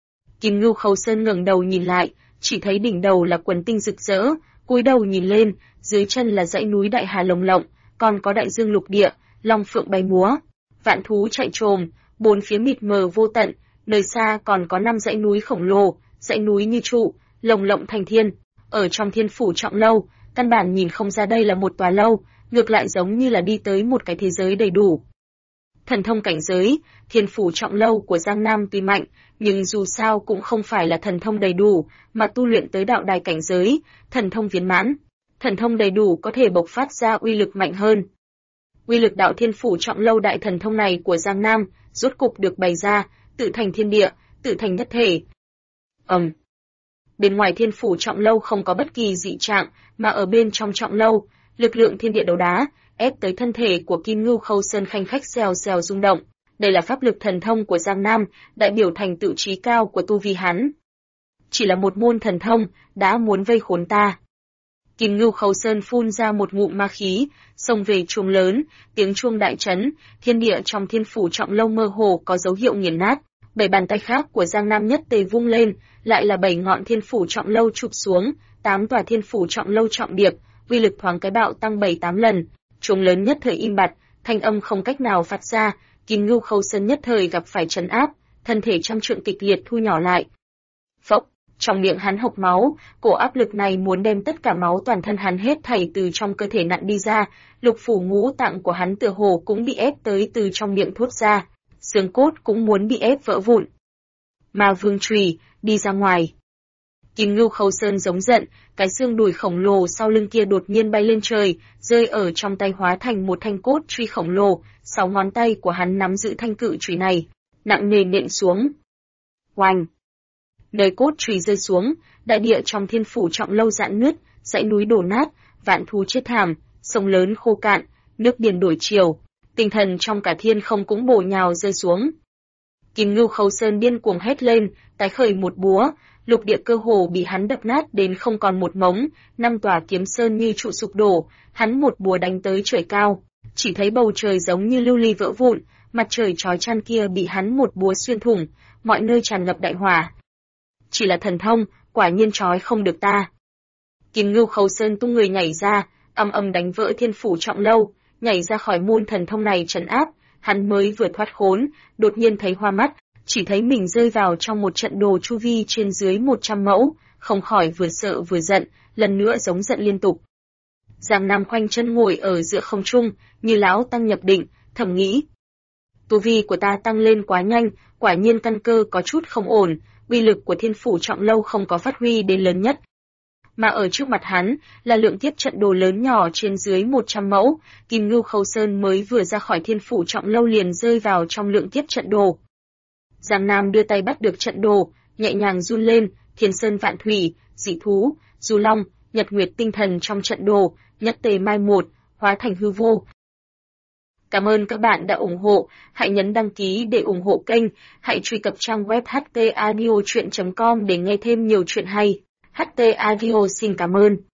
Kim Ngưu Khâu Sơn ngẩng đầu nhìn lại, chỉ thấy đỉnh đầu là quần tinh rực rỡ, cúi đầu nhìn lên, dưới chân là dãy núi Đại Hà lồng lộng, còn có đại dương lục địa, long phượng bay múa, vạn thú chạy trồm, bốn phía mịt mờ vô tận, nơi xa còn có 5 dãy núi khổng lồ, dãy núi như trụ, lồng lộng thành thiên. Ở trong thiên phủ trọng lâu, căn bản nhìn không ra đây là một tòa lâu, ngược lại giống như là đi tới một cái thế giới đầy đủ. Thần thông cảnh giới, thiên phủ trọng lâu của Giang Nam tuy mạnh, nhưng dù sao cũng không phải là thần thông đầy đủ, mà tu luyện tới đạo đài cảnh giới, thần thông viên mãn. Thần thông đầy đủ có thể bộc phát ra uy lực mạnh hơn. Uy lực đạo thiên phủ trọng lâu đại thần thông này của Giang Nam, rốt cục được bày ra, tự thành thiên địa, tự thành nhất thể. Bên ngoài thiên phủ trọng lâu không có bất kỳ dị trạng, mà ở bên trong trọng lâu, lực lượng thiên địa đấu đá, ép tới thân thể của Kim Ngưu Khâu Sơn khanh khách xèo xèo rung động. Đây là pháp lực thần thông của Giang Nam, đại biểu thành tựu trí cao của tu vi hắn. Chỉ là một môn thần thông, đã muốn vây khốn ta. Kim Ngưu Khâu Sơn phun ra một ngụm ma khí, xông về chuông lớn, tiếng chuông đại chấn, thiên địa trong thiên phủ trọng lâu mơ hồ có dấu hiệu nghiền nát. 7 bàn tay khác của Giang Nam nhất tề vung lên, lại là 7 ngọn thiên phủ trọng lâu chụp xuống, 8 tòa thiên phủ trọng lâu trọng điệp, uy lực thoáng cái bạo tăng 7-8 lần. Chuông lớn nhất thời im bặt, thanh âm không cách nào phát ra, Kim Ngưu Khâu Sơn nhất thời gặp phải trấn áp, thân thể trăm trượng kịch liệt thu nhỏ lại. Phốc, trong miệng hắn hộc máu, cổ áp lực này muốn đem tất cả máu toàn thân hắn hết thảy từ trong cơ thể nặn đi ra, lục phủ ngũ tạng của hắn tựa hồ cũng bị ép tới từ trong miệng thốt ra, xương cốt cũng muốn bị ép vỡ vụn. Ma Vương chùy, đi ra ngoài. Kim Ngưu Khâu Sơn giống giận, cái xương đùi khổng lồ sau lưng kia đột nhiên bay lên trời, rơi ở trong tay hóa thành một thanh cốt truy khổng lồ, 6 ngón tay của hắn nắm giữ thanh cự chùy này, nặng nề nện xuống. Oanh! Nơi cốt chùy rơi xuống, đại địa trong Thiên Phủ Trọng Lâu rạn nứt, dãy núi đổ nát, vạn thú chết thảm, sông lớn khô cạn, nước biển đổi chiều, tinh thần trong cả thiên không cũng bổ nhào rơi xuống. Kim Ngưu Khâu Sơn điên cuồng hét lên, tái khởi một búa, lục địa cơ hồ bị hắn đập nát đến không còn một mống, 5 tòa kiếm sơn như trụ sụp đổ, hắn một búa đánh tới trời cao, chỉ thấy bầu trời giống như lưu ly vỡ vụn, mặt trời chói chang kia bị hắn một búa xuyên thủng, mọi nơi tràn ngập đại hỏa. Chỉ là thần thông, quả nhiên chói không được ta. Kim Ngưu Khâu Sơn tung người nhảy ra, ầm ầm đánh vỡ Thiên Phủ Trọng Lâu, nhảy ra khỏi môn thần thông này trấn áp, hắn mới vừa thoát khốn, đột nhiên thấy hoa mắt, chỉ thấy mình rơi vào trong một trận đồ chu vi trên dưới 100 mẫu, không khỏi vừa sợ vừa giận, lần nữa giống giận liên tục. Giang Nam khoanh chân ngồi ở giữa không trung, như lão tăng nhập định, thầm nghĩ. Tu vi của ta tăng lên quá nhanh, quả nhiên căn cơ có chút không ổn, uy lực của Thiên Phủ Trọng Lâu không có phát huy đến lớn nhất. Mà ở trước mặt hắn là lượng kiếp trận đồ lớn nhỏ trên dưới 100 mẫu, Kim Ngưu Khâu Sơn mới vừa ra khỏi Thiên Phủ Trọng Lâu liền rơi vào trong lượng kiếp trận đồ. Giang Nam đưa tay bắt được trận đồ, nhẹ nhàng run lên, thiên sơn vạn thủy, dị thú, du long, nhật nguyệt tinh thần trong trận đồ, nhất tề mai một, hóa thành hư vô. Cảm ơn các bạn đã ủng hộ, hãy nhấn đăng ký để ủng hộ kênh, hãy truy cập trang web htaudio.com để nghe thêm nhiều chuyện hay. HT Audio xin cảm ơn.